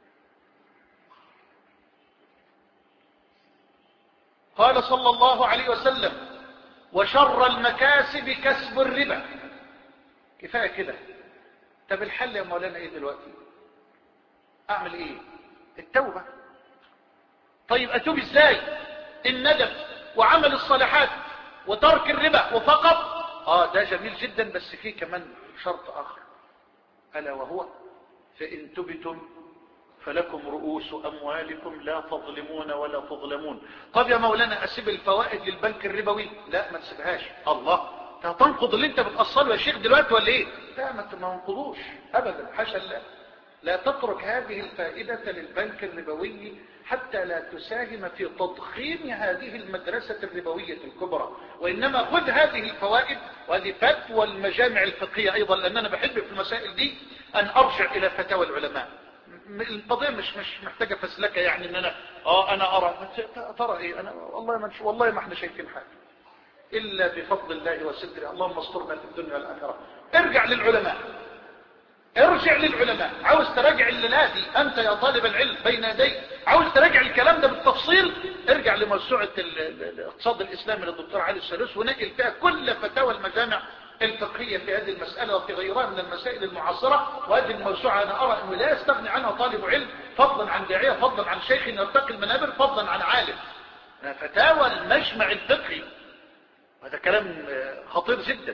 قال صلى الله عليه وسلم وشر المكاسب كسب الربا. كفاية كده. طب الحل يا مولانا ايه دلوقتي؟ اعمل ايه؟ التوبة. طيب اتوب ازاي؟ الندم وعمل الصالحات وترك الربا وفقط. اه ده جميل جدا، بس فيه كمان شرط اخر، الا وهو فان تبتم فلكم رؤوس اموالكم لا تظلمون ولا تظلمون. طب يا مولانا اسيب الفوائد للبنك الربوي؟ لا ما تسيبهاش. الله، تنقض اللي انت بتأصله يا شيخ دلوقتي ولا ايه؟ لا ما تنقضوش ابدا، حاشا الله. لا تترك هذه الفائدة للبنك الربوي حتى لا تساهم في تضخيم هذه المدرسة الربوية الكبرى، وإنما خذ هذه الفوائد. وهذه فتوى المجامع الفقهية أيضا، لأن أنا بحب في المسائل دي أن أرجع إلى فتاوى العلماء. القضية مش مش محتاجة فسلكة، يعني ان انا اه انا ارى ترى ايه، انا والله ما والله ما احنا شايفين حاجة الا بفضل الله وستره. اللهم استرنا في الدنيا والاخرة. ارجع للعلماء، ارجع للعلماء. عاوز تراجع الليلة دي انت يا طالب العلم بين يديك، عاوز تراجع الكلام ده بالتفصيل، ارجع لموسوعة الاقتصاد الاسلامي للدكتور علي السلوس، ونقل فيها كل فتاوى المجامع الفقهية في هذه المسألة وفي غيرها من المسائل المعاصرة. وهذه الموسوعة أنا أرى أنه لا يستغني عنها طالب علم، فضلا عن داعية، فضلا عن شيخ يرتقي المنابر، فضلا عن عالم. فتاوى المجمع الفقهي، هذا كلام خطير جدا.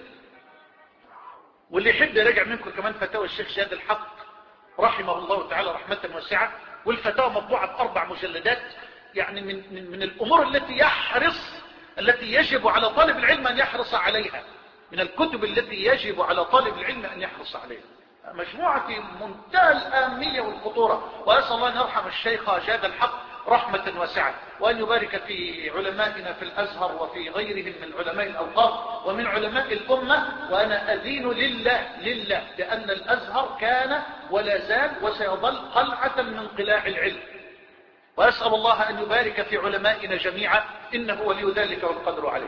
واللي يحب يراجع منكم كمان فتاوى الشيخ شهاد الحق رحمه الله تعالى رحمة واسعة، والفتاوى مطبوعة بأربع مجلدات. يعني من, من, من الأمور التي يحرص التي يجب على طالب العلم أن يحرص عليها، من الكتب التي يجب على طالب العلم أن يحرص عليها. مجموعة في منتهى الأهمية والخطورة. وأسأل الله أن يرحم الشيخ جاد الحق رحمة واسعة، وأن يبارك في علمائنا في الأزهر وفي غيرهم من علماء الأوقاف ومن علماء الأمة. وأنا أدين لله لله لأن الأزهر كان ولا زال وسيظل قلعة من قلاع العلم. وأسأل الله أن يبارك في علمائنا جميعا، إنه ولي ذلك والقدر عليه.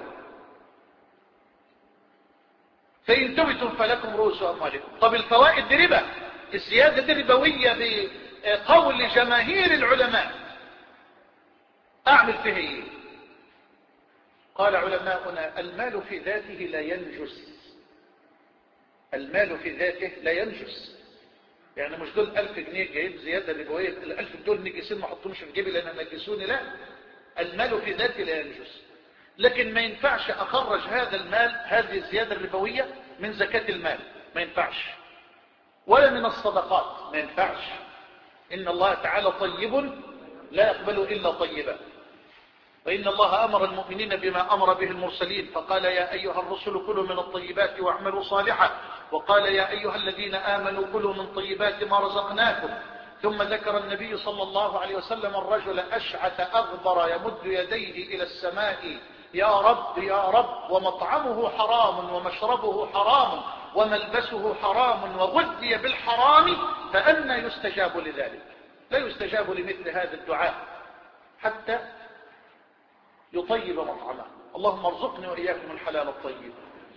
فإن تبتم فلكم رؤوس أموالكم. طب الفوائد دي ربا، الزيادة دي ربوية بقول جماهير العلماء، أعمل فيه إيه؟ قال علماؤنا المال في ذاته لا ينجس. المال في ذاته لا ينجس. يعني مش دول ألف جنيه جايب زيادة ربوية، الألف دول نجسين ما حطهمش في جيبي لأن نجسوني، لا. المال في ذاته لا ينجس، لكن ما ينفعش أخرج هذا المال، هذه الزيادة الربوية، من زكاة المال، ما ينفعش، ولا من الصدقات، ما ينفعش. إن الله تعالى طيب لا يقبل إلا طيبا. وإن الله أمر المؤمنين بما أمر به المرسلين، فقال يا أيها الرسل كلوا من الطيبات واعملوا صالحا، وقال يا أيها الذين آمنوا كلوا من طيبات ما رزقناكم. ثم ذكر النبي صلى الله عليه وسلم الرجل أشعث أغبر يمد يديه إلى السماء يا رب يا رب، ومطعمه حرام ومشربه حرام وملبسه حرام وغذي بالحرام، فأنى يستجاب لذلك؟ لا يستجاب لمثل هذا الدعاء حتى يطيب مطعمه. اللهم ارزقني وإياكم الحلال الطيب.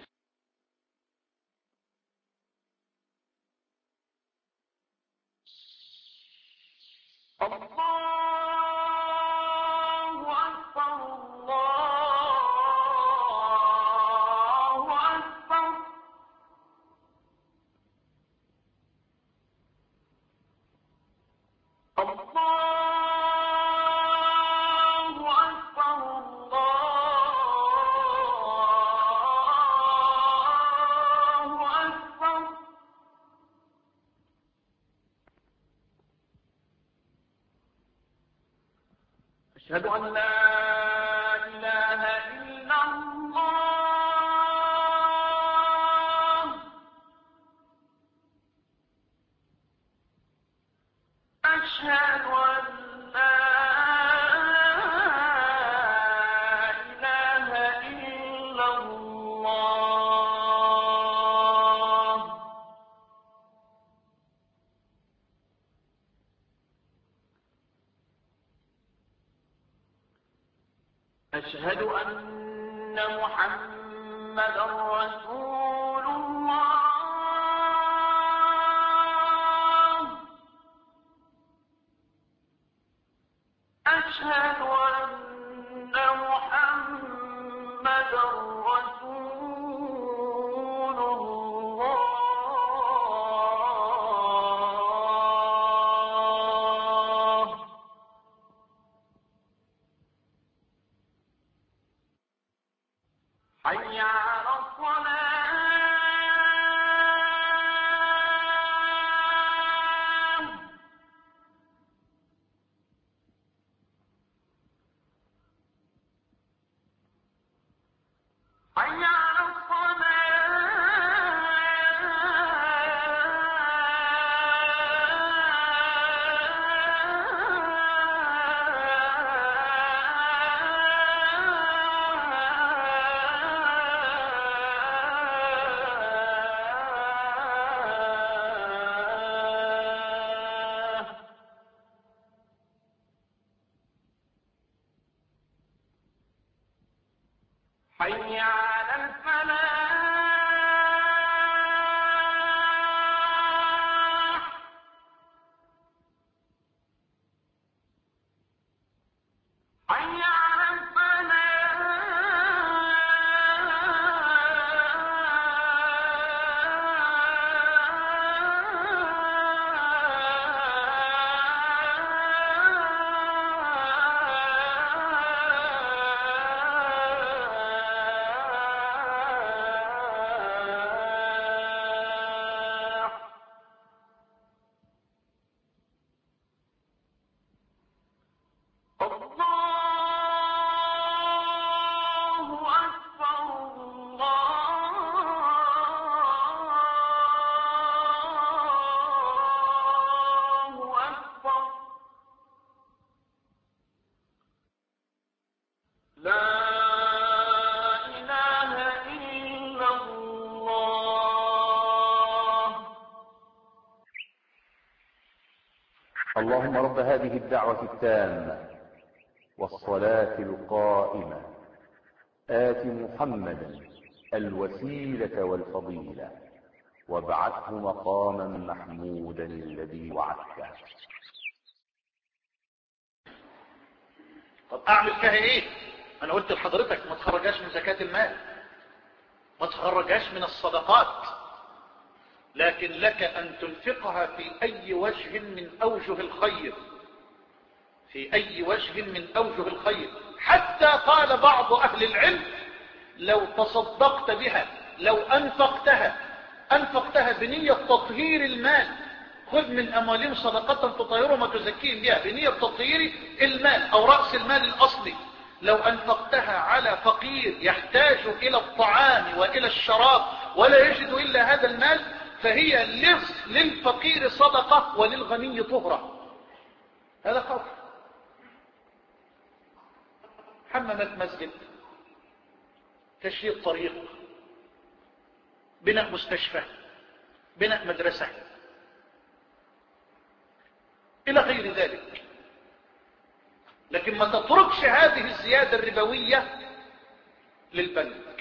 الله أكبر الله أكبر. الله أكبر الله أشهد أن لا إله إلا الله. أشهد أن لا إله إلا الله. أشهد أن محمدا رسول الله. أشهد أن محمدا رسول الله. حي على الصلاة. حي على الصلاة. حي على الفلاح. حي على الفلاح. الله أكبر. الله أكبر. لا إله إلا الله. اللهم رب هذه الدعوة التامة والصلاة القائمة آت محمدا الوسيلة والفضيلة وابعثه مقاما محمودا الذي وعدته. طب اعمل فيها ايه؟ انا قلت لحضرتك ما تخرجاش من زكاة المال، ما تخرجاش من الصدقات، لكن لك ان تنفقها في اي وجه من اوجه الخير، في اي وجه من اوجه الخير. حتى قال بعض اهل العلم لو تصدقت بها، لو انفقتها انفقتها بنية تطهير المال، خذ من اموالهم صدقة تطهرهم وتزكيهم بها، بنية تطهير المال او رأس المال الاصلي. لو انفقتها على فقير يحتاج الى الطعام والى الشراب ولا يجد الا هذا المال، فهي للفقير صدقة وللغني طهرة. هذا قول. حمامات مسجد، تشييد طريق، بناء مستشفى، بناء مدرسة، إلى غير ذلك. لكن ما تتركش هذه الزيادة الربوية للبنك.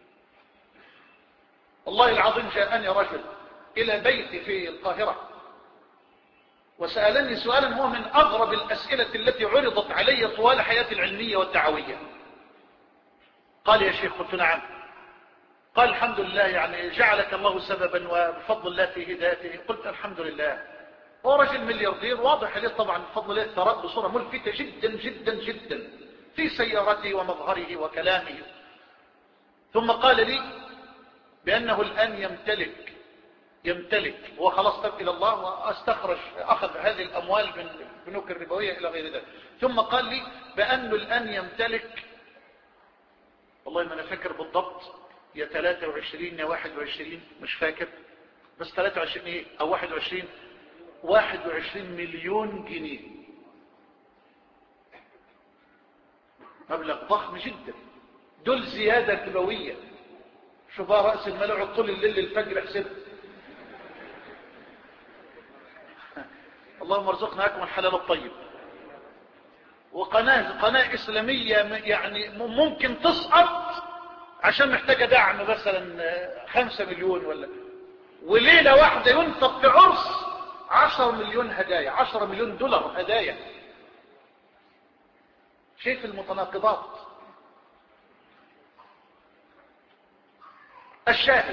والله العظيم جاءني رجل إلى بيتي في القاهرة وسألني سؤالا هو من أغرب الأسئلة التي عرضت علي طوال حياتي العلمية والدعوية. قال يا شيخ، قلت نعم. قال الحمد لله، يعني جعلك الله سببا وبفضل الله في هدايته. قلت الحمد لله. هو رجل ملياردير، واضح عليه طبعا بفضل الله الثراء بصورة ملفتة جدا جدا جدا في سيارته ومظهره وكلامه. ثم قال لي بأنه الآن يمتلك يمتلك، هو خلاص تاب إلى الله واستخرج أخذ هذه الأموال من البنوك الربوية إلى غير ذلك، ثم قال لي بأنه الآن يمتلك، والله ما أنا فاكر بالضبط، يا ثلاثة وعشرين يا واحد وعشرين، مش فاكر، بس ثلاثة وعشرين إيه أو واحد وعشرين، واحد وعشرين مليون جنيه، مبلغ ضخم جدا. دول زيادة ربوية. شوف بقى رأس المال يقعد طول الليل الفجر احسب. اللهم ارزقنا اكم الحلال الطيب. وقناة قناة إسلامية يعني ممكن تسقط عشان محتاجة دعم مثلا خمسة مليون ولا، وليلة واحدة ينفق في عرس عشر مليون هدايا، عشر مليون دولار هدايا. شايف المتناقضات. الشاهد،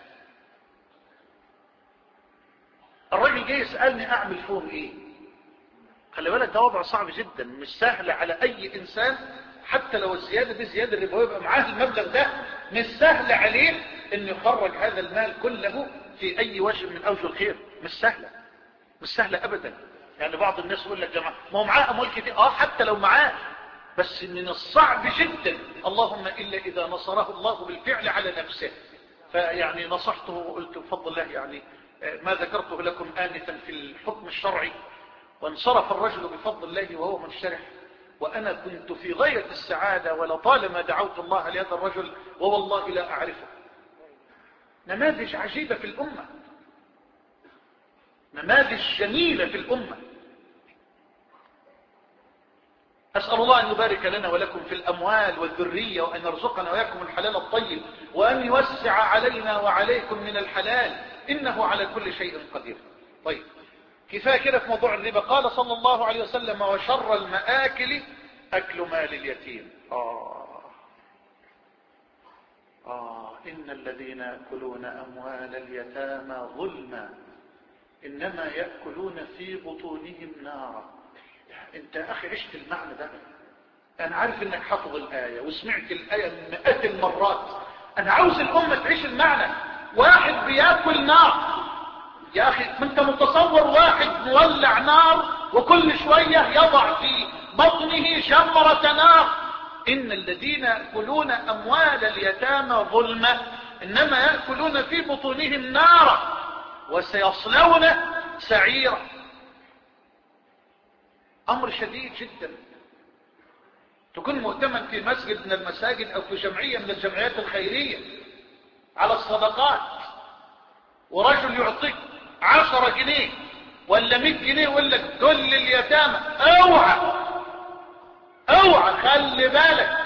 الراجل جاي يسألني اعمل فيهم ايه. خلي بالك ده وضع صعب جدا، مش سهل على اي انسان، حتى لو الزيادة دي زيادة ربوية يبقى معاه المبلغ ده، مش سهل عليه انه يخرج هذا المال كله في اي وجه من اوجه الخير. مش سهلة، مش سهلة ابدا. يعني بعض الناس يقول لك جماعة ما هو معاه اموال كتير، اه حتى لو معاه، بس من الصعب جدا، اللهم الا اذا نصره الله بالفعل على نفسه. فيعني نصحته وقلت بفضل الله يعني ما ذكرته لكم آنفا في الحكم الشرعي، وانصرف الرجل بفضل الله وهو منشرح، وأنا كنت في غاية السعادة، ولطالما دعوت الله لهذا الرجل ووالله لا أعرفه. نماذج عجيبة في الأمة، نماذج جميلة في الأمة. أسأل الله أن يبارك لنا ولكم في الأموال والذرية، وأن يرزقنا وإياكم الحلال الطيب، وأن يوسع علينا وعليكم من الحلال، إنه على كل شيء قدير. طيب كفاية كده في موضوع الربا. قال صلى الله عليه وسلم: وشر المآكل أكل مال اليتيم. آه آه إن الذين يأكلون أموال اليتامى ظلما إنما يأكلون في بطونهم نارا. انت يا اخي عشت المعنى ده. انا عارف انك حافظ الايه وسمعت الايه مئات المرات. انا عاوز الامه تعيش المعنى. واحد بياكل نار يا اخي، ما انت متصور واحد مولع نار وكل شويه يضع في بطنه شمره نار. ان الذين ياكلون اموال اليتامى ظلما انما ياكلون في بطونهم نارا وسيصلون سعيرا. امر شديد جدا. تكون مؤتمن في مسجد من المساجد او في جمعية من الجمعيات الخيرية على الصدقات، ورجل يعطيك عشرة جنيه ولا مئة جنيه ويقول لك دول لليتامى. اوعى اوعى خلي بالك،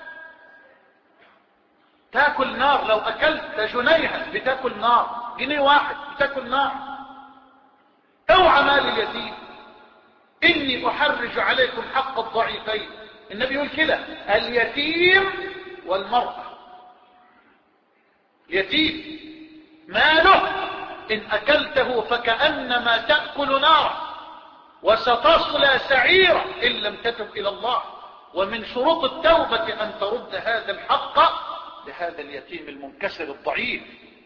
تاكل نار. لو اكلت جنيها بتاكل نار، جنيه واحد بتاكل نار. اوعى مال اليتيم. إني أحرج عليكم حق الضعيفين. النبي يقول كده: اليتيم والمرأة. يتيم ماله إن أكلته فكأنما تأكل نارا وستصلى سعيرا إن لم تتب إلى الله. ومن شروط التوبة أن ترد هذا الحق لهذا اليتيم المنكسر الضعيف.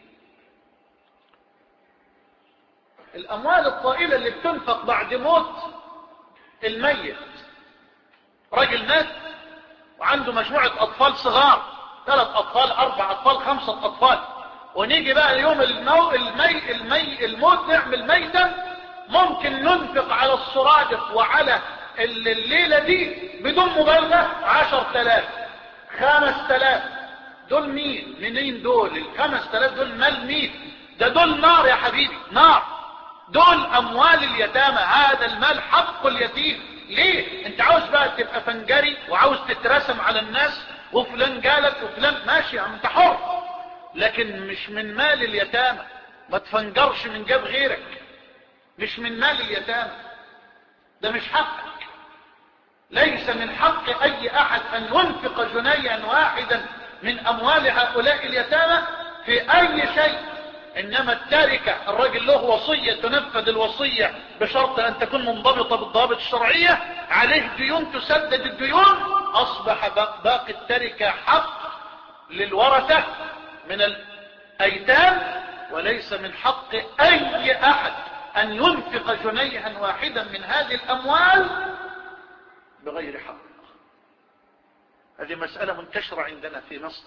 الأموال الطائلة اللي بتنفق بعد موت الميت، راجل مات وعنده مجموعة اطفال صغار، ثلاث اطفال اربع اطفال خمسة اطفال، ونيجي بقى يوم المو... المي... المي... الموت نعمل ميتا، ممكن ننفق على السرادق وعلى الليلة دي بدون مبالغة عشر تلاف خمس تلاف. دول مين؟ منين دول الخمس تلاف؟ دول مال مين؟ ده دول نار يا حبيبي، نار. دول اموال اليتامى، هذا المال حق اليتيم. ليه؟ انت عاوز بقى تبقى فنجري وعاوز تترسم على الناس وفلان جالك وفلان، ماشي يا عم انت حر، لكن مش من مال اليتامى. ما تفنجرش من جاب غيرك، مش من مال اليتامى، ده مش حقك. ليس من حق اي احد ان ينفق جنيا واحدا من اموال هؤلاء اليتامى في اي شيء. انما التاركة الراجل له وصية تنفذ الوصية بشرط ان تكون منضبطة بالضوابط الشرعية، عليه ديون تسدد الديون، اصبح باقي التركة حق للورثة من الايتام وليس من حق أي أحد أن ينفق جنيها واحدا من هذه الأموال بغير حق. هذه مسألة منتشرة عندنا في مصر.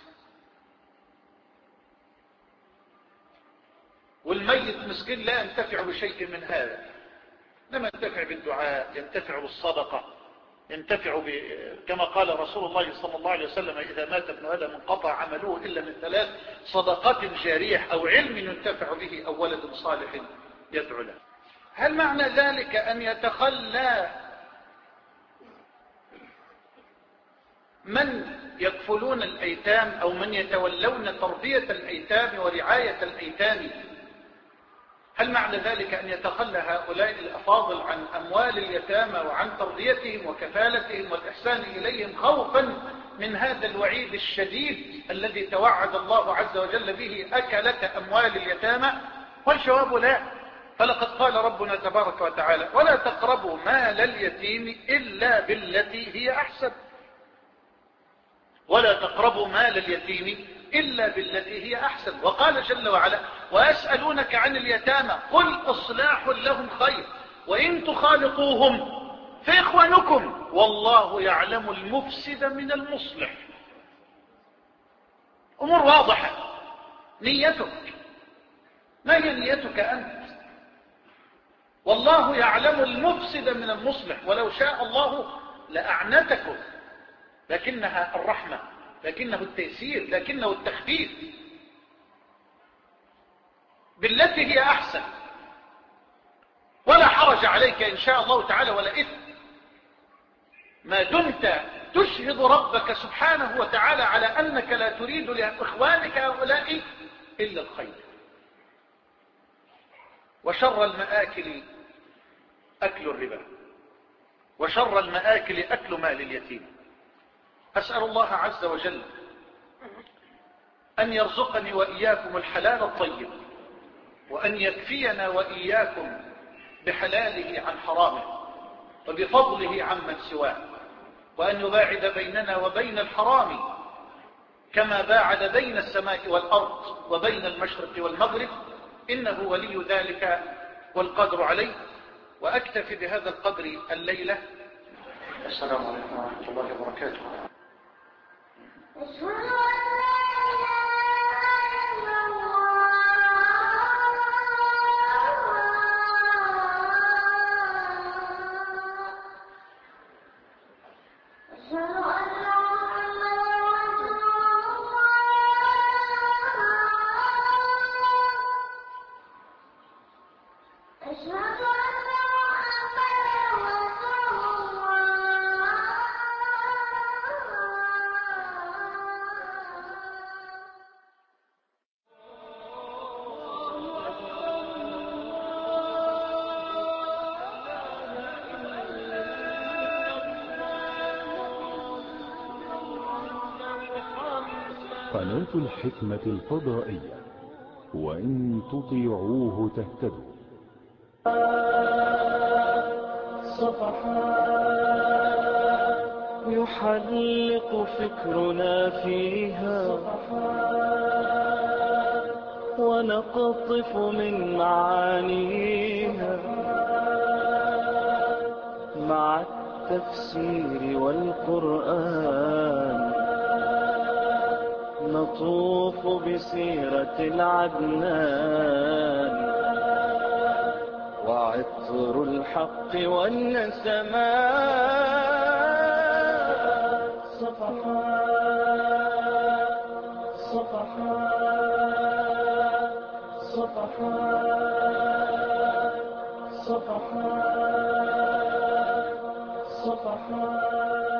والميت مسكين لا ينتفع بشيء من هذا، لما ينتفع بالدعاء، ينتفع بالصدقة، ينتفع ب... كما قال رسول الله صلى الله عليه وسلم: إذا مات ابن آدم انقطع عمله إلا من ثلاث: صدقة جارية أو علم ينتفع به أو ولد صالح يدعو له. هل معنى ذلك أن يتخلى من يكفلون الأيتام أو من يتولون تربية الأيتام ورعاية الأيتام، هل معنى ذلك أن يتخلى هؤلاء الأفاضل عن أموال اليتامى وعن تربيتهم وكفالتهم والإحسان إليهم خوفا من هذا الوعيد الشديد الذي توعد الله عز وجل به أكلة أموال اليتامى؟ والجواب لا. فلقد قال ربنا تبارك وتعالى: ولا تقربوا مال اليتيم إلا بالتي هي أحسن. ولا تقربوا مال اليتيم إلا بالتي هي أحسن. وقال جل وعلا: ويسألونك عن اليتامى قل إصلاح لهم خير وإن تخالطوهم فإخوانكم والله يعلم المفسد من المصلح. أمور واضحة. نيتك، ما هي نيتك أنت؟ والله يعلم المفسد من المصلح، ولو شاء الله لأعنتكم، لكنها الرحمة، لكنه التيسير، لكنه التخفيف. بالتي هي أحسن. ولا حرج عليك إن شاء الله تعالى ولا إثم ما دمت تشهد ربك سبحانه وتعالى على أنك لا تريد لإخوانك هؤلاء إلا الخير. وشر المآكل أكل الربا، وشر المآكل أكل مال اليتيم. أسأل الله عز وجل أن يرزقني وإياكم الحلال الطيب، وأن يكفينا وإياكم بحلاله عن حرامه، وبفضله عمن سواه، وأن يباعد بيننا وبين الحرام كما باعد بين السماء والأرض وبين المشرق والمغرب، إنه ولي ذلك والقدر عليه. وأكتفي بهذا القدر الليلة. السلام عليكم ورحمة الله وبركاته. قناة الحكمة الفضائية، وإن تطيعوه تهتدوا. صفحات يحلق فكرنا فيها، ونقطف من معانيها مع التفسير والقرآن. نطوف بسيرة العدنان وعطر الحق والنسمات. صفحات صفحات صفحات صفحات صفحات.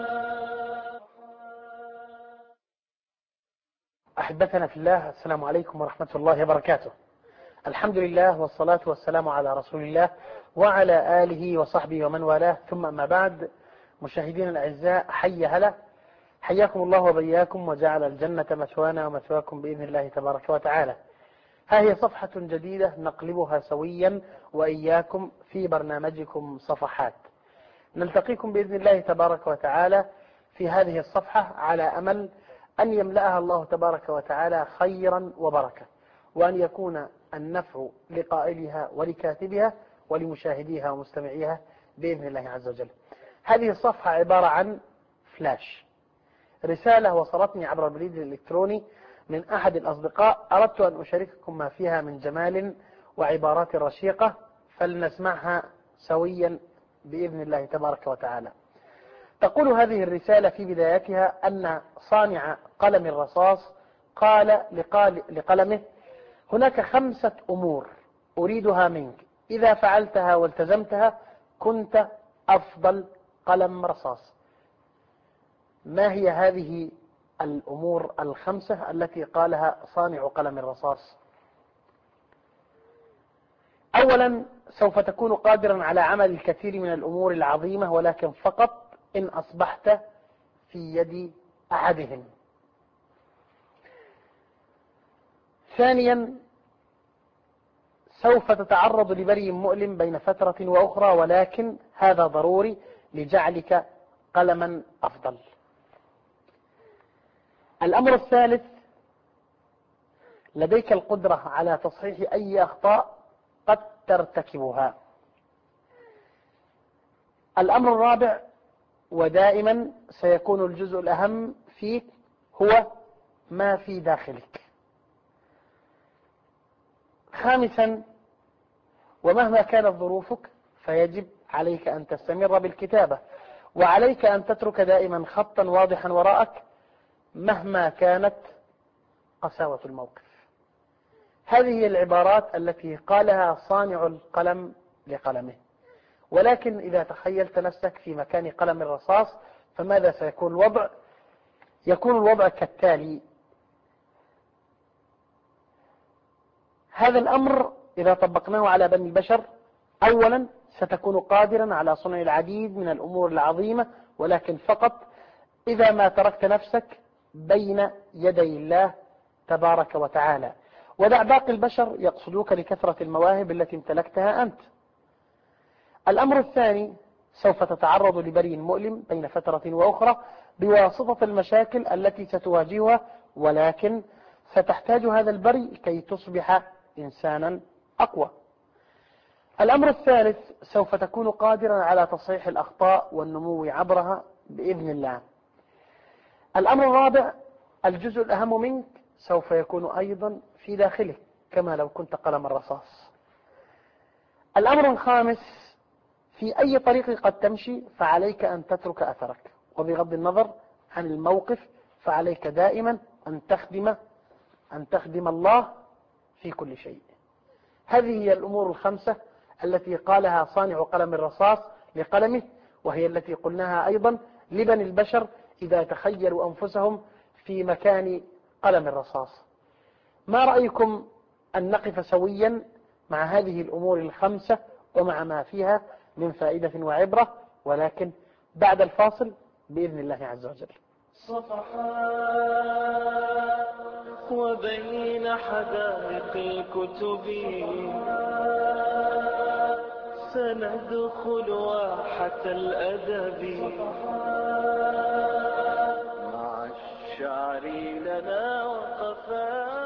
أحبتنا في الله، السلام عليكم ورحمة الله وبركاته. الحمد لله والصلاة والسلام على رسول الله وعلى آله وصحبه ومن والاه، ثم أما بعد. مشاهدين الأعزاء، حي هلا، حياكم الله وبياكم وجعل الجنة مثوانا ومثواكم بإذن الله تبارك وتعالى. ها هي صفحة جديدة نقلبها سويا وإياكم في برنامجكم صفحات. نلتقيكم بإذن الله تبارك وتعالى في هذه الصفحة على أمل أن يملأها الله تبارك وتعالى خيرا وبركة، وأن يكون النفع لقائلها ولكاتبها ولمشاهديها ومستمعيها بإذن الله عز وجل. هذه الصفحة عبارة عن فلاش، رسالة وصلتني عبر البريد الإلكتروني من أحد الأصدقاء، أردت أن أشارككم ما فيها من جمال وعبارات رشيقة، فلنسمعها سويا بإذن الله تبارك وتعالى. تقول هذه الرسالة في بدايتها أن صانع قلم الرصاص قال لقلمه: هناك خمسة أمور أريدها منك، إذا فعلتها والتزمتها كنت أفضل قلم رصاص. ما هي هذه الأمور الخمسة التي قالها صانع قلم الرصاص؟ أولا، سوف تكون قادرا على عمل الكثير من الأمور العظيمة، ولكن فقط إن أصبحت في يد أحدهم. ثانيا، سوف تتعرض لبري مؤلم بين فترة وأخرى، ولكن هذا ضروري لجعلك قلما أفضل. الأمر الثالث، لديك القدرة على تصحيح أي أخطاء قد ترتكبها. الأمر الرابع، ودائما سيكون الجزء الأهم فيك هو ما في داخلك. خامسا، ومهما كانت ظروفك فيجب عليك أن تستمر بالكتابة، وعليك أن تترك دائما خطا واضحا وراءك مهما كانت قساوة الموقف. هذه هي العبارات التي قالها صانع القلم لقلمه. ولكن إذا تخيلت نفسك في مكان قلم الرصاص فماذا سيكون الوضع؟ يكون الوضع كالتالي. هذا الأمر إذا طبقناه على بني البشر، أولا ستكون قادرا على صنع العديد من الأمور العظيمة، ولكن فقط إذا ما تركت نفسك بين يدي الله تبارك وتعالى. ودع باقي البشر يقصدوك لكثرة المواهب التي امتلكتها أنت. الأمر الثاني، سوف تتعرض لبري مؤلم بين فترة وأخرى بواسطة المشاكل التي ستواجهها، ولكن ستحتاج هذا البري كي تصبح إنسانا أقوى. الأمر الثالث، سوف تكون قادرا على تصحيح الأخطاء والنمو عبرها بإذن الله. الأمر الرابع، الجزء الأهم منك سوف يكون أيضا في داخلك كما لو كنت قلم الرصاص. الأمر الخامس، في أي طريق قد تمشي فعليك أن تترك أثرك، وبغض النظر عن الموقف فعليك دائما أن تخدم أن تخدم الله في كل شيء. هذه هي الأمور الخمسة التي قالها صانع قلم الرصاص لقلمه، وهي التي قلناها أيضا لبني البشر إذا تخيلوا أنفسهم في مكان قلم الرصاص. ما رأيكم أن نقف سويا مع هذه الأمور الخمسة ومع ما فيها من فائدة وعبرة، ولكن بعد الفاصل بإذن الله عز وجل. صفحات وبين حدائق الكتب سندخل واحة الأدب مع الشعر لنا وقفات.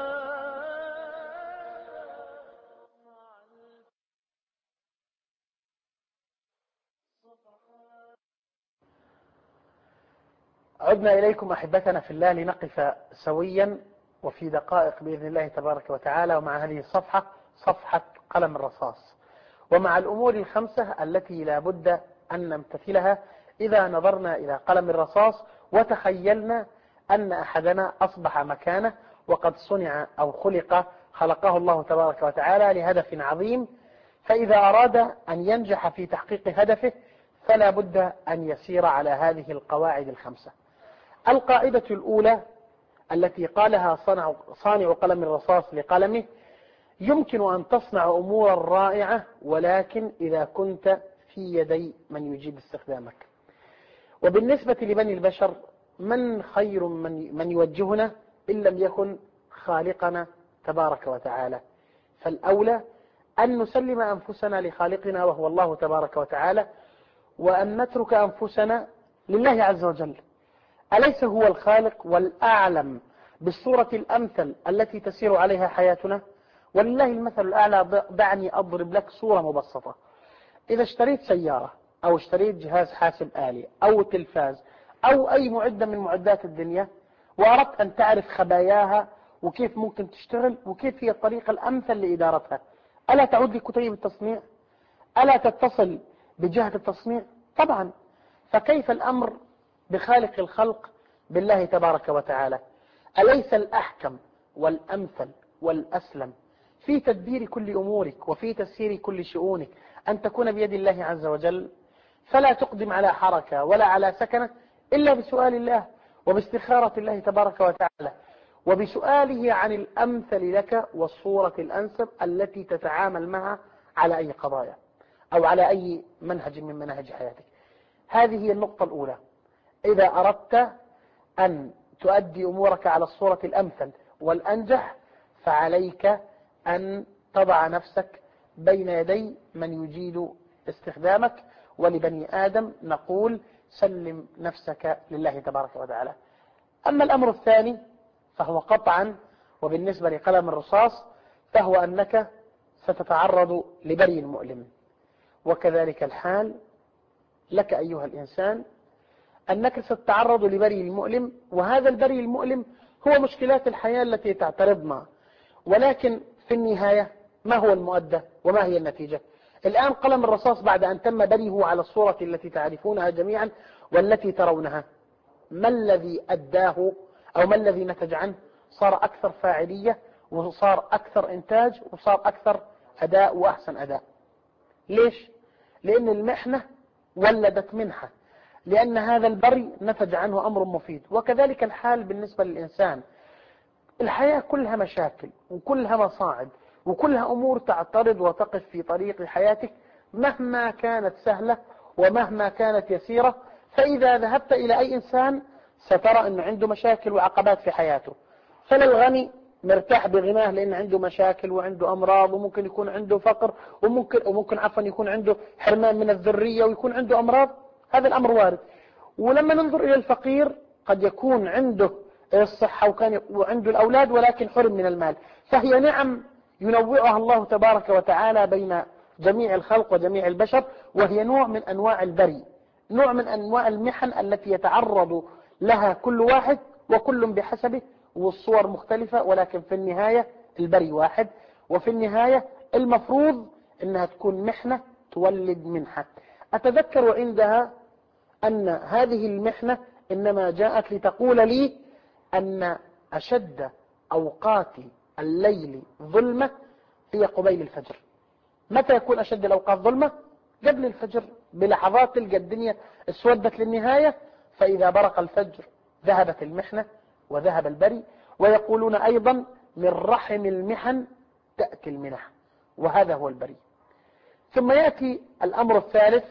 عدنا إليكم أحبتنا في الله لنقف سويا وفي دقائق بإذن الله تبارك وتعالى ومع هذه الصفحة، صفحة قلم الرصاص، ومع الأمور الخمسة التي لا بد أن نمتثلها إذا نظرنا إلى قلم الرصاص وتخيلنا أن أحدنا أصبح مكانه وقد صنع أو خلق خلقه الله تبارك وتعالى لهدف عظيم، فإذا أراد أن ينجح في تحقيق هدفه فلا بد أن يسير على هذه القواعد الخمسة. القاعدة الأولى التي قالها صانع, صانع قلم الرصاص لقلمه: يمكن أن تصنع أمورا رائعة ولكن إذا كنت في يدي من يجيد استخدامك. وبالنسبة لبني البشر، من خير من, من يوجهنا إن لم يكن خالقنا تبارك وتعالى؟ فالأولى أن نسلم أنفسنا لخالقنا وهو الله تبارك وتعالى، وأن نترك أنفسنا لله عز وجل. أليس هو الخالق والأعلم بالصورة الأمثل التي تسير عليها حياتنا؟ ولله المثل الأعلى. دعني أضرب لك صورة مبسطة. إذا اشتريت سيارة أو اشتريت جهاز حاسب آلي أو تلفاز أو أي معدة من معدات الدنيا، وأردت أن تعرف خباياها وكيف ممكن تشتغل وكيف هي الطريقة الأمثل لإدارتها، ألا تعود لكتيب التصنيع؟ ألا تتصل بجهة التصنيع؟ طبعا. فكيف الأمر بخالق الخلق بالله تبارك وتعالى؟ أليس الأحكم والأمثل والأسلم في تدبير كل أمورك وفي تسيير كل شؤونك أن تكون بيد الله عز وجل؟ فلا تقدم على حركة ولا على سكنة إلا بسؤال الله وباستخارة الله تبارك وتعالى وبسؤاله عن الأمثل لك والصورة الأنسب التي تتعامل معها على أي قضايا أو على أي منهج من مناهج حياتك. هذه هي النقطة الأولى. إذا أردت أن تؤدي أمورك على الصورة الأمثل والأنجح فعليك أن تضع نفسك بين يدي من يجيد استخدامك. ولبني آدم نقول سلم نفسك لله تبارك وتعالى. أما الأمر الثاني فهو قطعا وبالنسبة لقلم الرصاص فهو أنك ستتعرض لبري مؤلم، وكذلك الحال لك أيها الإنسان أنك ستتعرض لبري المؤلم، وهذا البري المؤلم هو مشكلات الحياة التي تعترضنا. ولكن في النهاية ما هو المؤدى وما هي النتيجة؟ الآن قلم الرصاص بعد أن تم بريه على الصورة التي تعرفونها جميعا والتي ترونها، ما الذي أداه أو ما الذي نتج عنه؟ صار أكثر فاعلية وصار أكثر إنتاج وصار أكثر أداء وأحسن أداء. ليش؟ لأن المحنة ولدت منحة، لأن هذا البري نتج عنه أمر مفيد. وكذلك الحال بالنسبة للإنسان. الحياة كلها مشاكل وكلها مصاعب وكلها أمور تعترض وتقف في طريق حياتك مهما كانت سهلة ومهما كانت يسيرة. فإذا ذهبت إلى أي إنسان سترى أنه عنده مشاكل وعقبات في حياته. فلا الغني مرتاح بغناه لأن عنده مشاكل وعنده أمراض وممكن يكون عنده فقر وممكن وممكن عفوا يكون عنده حرمان من الذرية ويكون عنده أمراض. هذا الأمر وارد. ولما ننظر إلى الفقير قد يكون عنده الصحة وكان وعنده الأولاد ولكن حرم من المال. فهي نعم ينوعها الله تبارك وتعالى بين جميع الخلق وجميع البشر، وهي نوع من أنواع البري، نوع من أنواع المحن التي يتعرض لها كل واحد وكل بحسبه والصور مختلفة، ولكن في النهاية البري واحد. وفي النهاية المفروض أنها تكون محنة تولد منحة. أتذكر عندها أن هذه المحنة إنما جاءت لتقول لي أن أشد أوقات الليل ظلمة هي قبيل الفجر. متى يكون أشد الأوقات ظلمة؟ قبل الفجر بلحظات تلقى الدنيا اسودت للنهاية، فإذا برق الفجر ذهبت المحنة وذهب البري. ويقولون أيضا من رحم المحن تأتي المنح، وهذا هو البري. ثم يأتي الأمر الثالث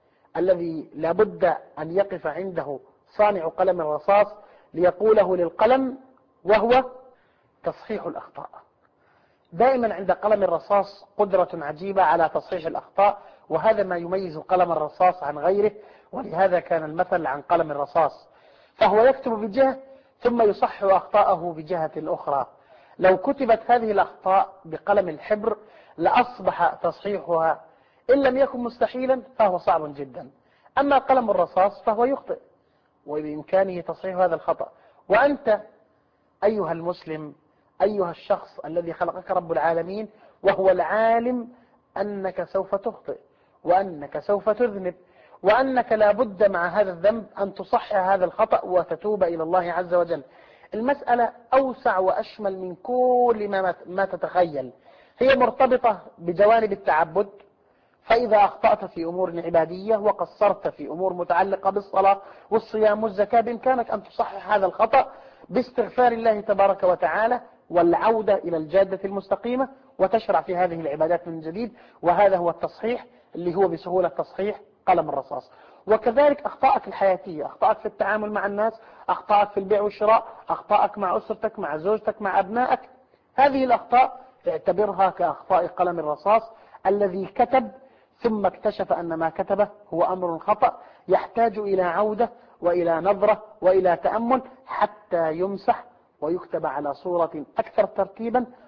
الذي لابد أن يقف عنده صانع قلم الرصاص ليقوله للقلم، وهو تصحيح الأخطاء. دائما عند قلم الرصاص قدرة عجيبة على تصحيح الأخطاء، وهذا ما يميز قلم الرصاص عن غيره، ولهذا كان المثل عن قلم الرصاص. فهو يكتب بجهة ثم يصحح أخطاءه بجهة أخرى. لو كتبت هذه الأخطاء بقلم الحبر لأصبح تصحيحها إن لم يكن مستحيلا فهو صعب جدا. أما قلم الرصاص فهو يخطئ وبإمكانه تصحيح هذا الخطأ. وأنت أيها المسلم، أيها الشخص الذي خلقك رب العالمين وهو العالم أنك سوف تخطئ وأنك سوف تذنب، وأنك لا بد مع هذا الذنب أن تصحح هذا الخطأ وتتوب إلى الله عز وجل. المسألة أوسع وأشمل من كل ما, ما تتخيل. هي مرتبطة بجوانب التعبد، فإذا أخطأت في أمور عبادية وقصرت في أمور متعلقة بالصلاة والصيام والزكاة بإمكانك أن تصحح هذا الخطأ باستغفار الله تبارك وتعالى والعودة إلى الجادة المستقيمة وتشرع في هذه العبادات من جديد. وهذا هو التصحيح اللي هو بسهولة تصحيح قلم الرصاص. وكذلك أخطائك الحياتية، أخطائك في التعامل مع الناس، أخطائك في البيع والشراء، أخطائك مع أسرتك، مع زوجتك، مع أبنائك، هذه الأخطاء اعتبرها كأخطاء قلم الرصاص الذي كتب ثم اكتشف أن ما كتبه هو أمر خطأ يحتاج إلى عودة وإلى نظرة وإلى تأمل حتى يمسح ويكتب على صورة أكثر ترتيبا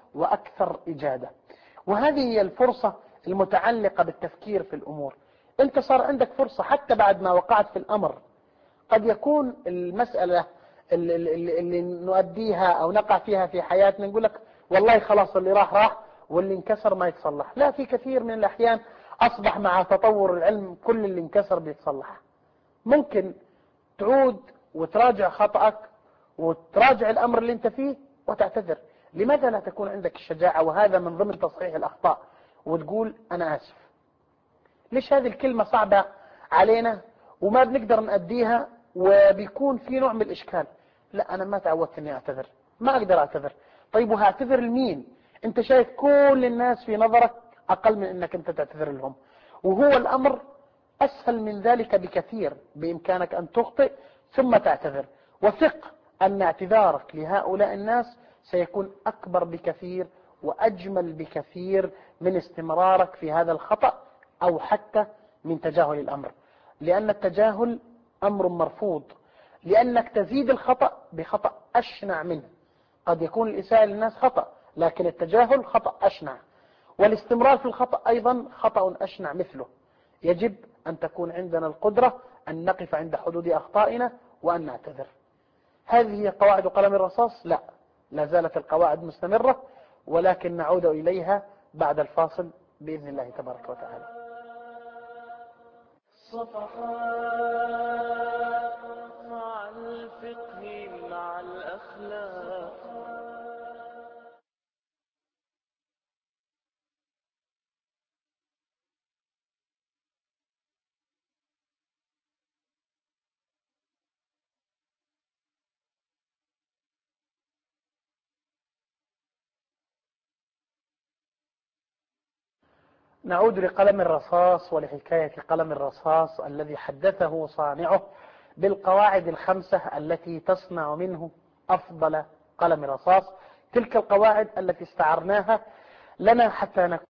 وأكثر إجادة. وهذه هي الفرصة المتعلقة بالتفكير في الأمور. أنت صار عندك فرصة حتى بعد ما وقعت في الأمر. قد يكون المسألة اللي, اللي, اللي نؤديها أو نقع فيها في حياتنا نقول لك والله خلاص اللي راح راح واللي انكسر ما يتصلح. لا، في كثير من الأحيان أصبح مع تطور العلم كل اللي انكسر بيتصلح. ممكن تعود وتراجع خطأك وتراجع الأمر اللي انت فيه وتعتذر. لماذا لا تكون عندك الشجاعة، وهذا من ضمن تصحيح الأخطاء، وتقول أنا آسف؟ ليش هذه الكلمة صعبة علينا وما بنقدر نأديها وبيكون في نوع من الإشكال؟ لا، أنا ما تعودت أني أعتذر، ما أقدر أعتذر. طيب وهعتذر لمين؟ أنت شايف كل الناس في نظرك أقل من أنك أنت تعتذر لهم، وهو الأمر أسهل من ذلك بكثير. بإمكانك أن تخطئ ثم تعتذر، وثق أن اعتذارك لهؤلاء الناس سيكون أكبر بكثير وأجمل بكثير من استمرارك في هذا الخطأ أو حتى من تجاهل الأمر. لأن التجاهل أمر مرفوض، لأنك تزيد الخطأ بخطأ أشنع منه. قد يكون الإساءة للناس خطأ، لكن التجاهل خطأ أشنع، والاستمرار في الخطأ أيضا خطأ أشنع مثله. يجب أن تكون عندنا القدرة أن نقف عند حدود أخطائنا وأن نعتذر. هذه هي قواعد قلم الرصاص؟ لا، لا زالت القواعد مستمرة، ولكن نعود إليها بعد الفاصل بإذن الله تبارك وتعالى. صفحات مع الفقه مع الأخلاق. نعود لقلم الرصاص ولحكاية قلم الرصاص الذي حدثه صانعه بالقواعد الخمسة التي تصنع منه أفضل قلم رصاص. تلك القواعد التي استعرناها لنا حتى نكون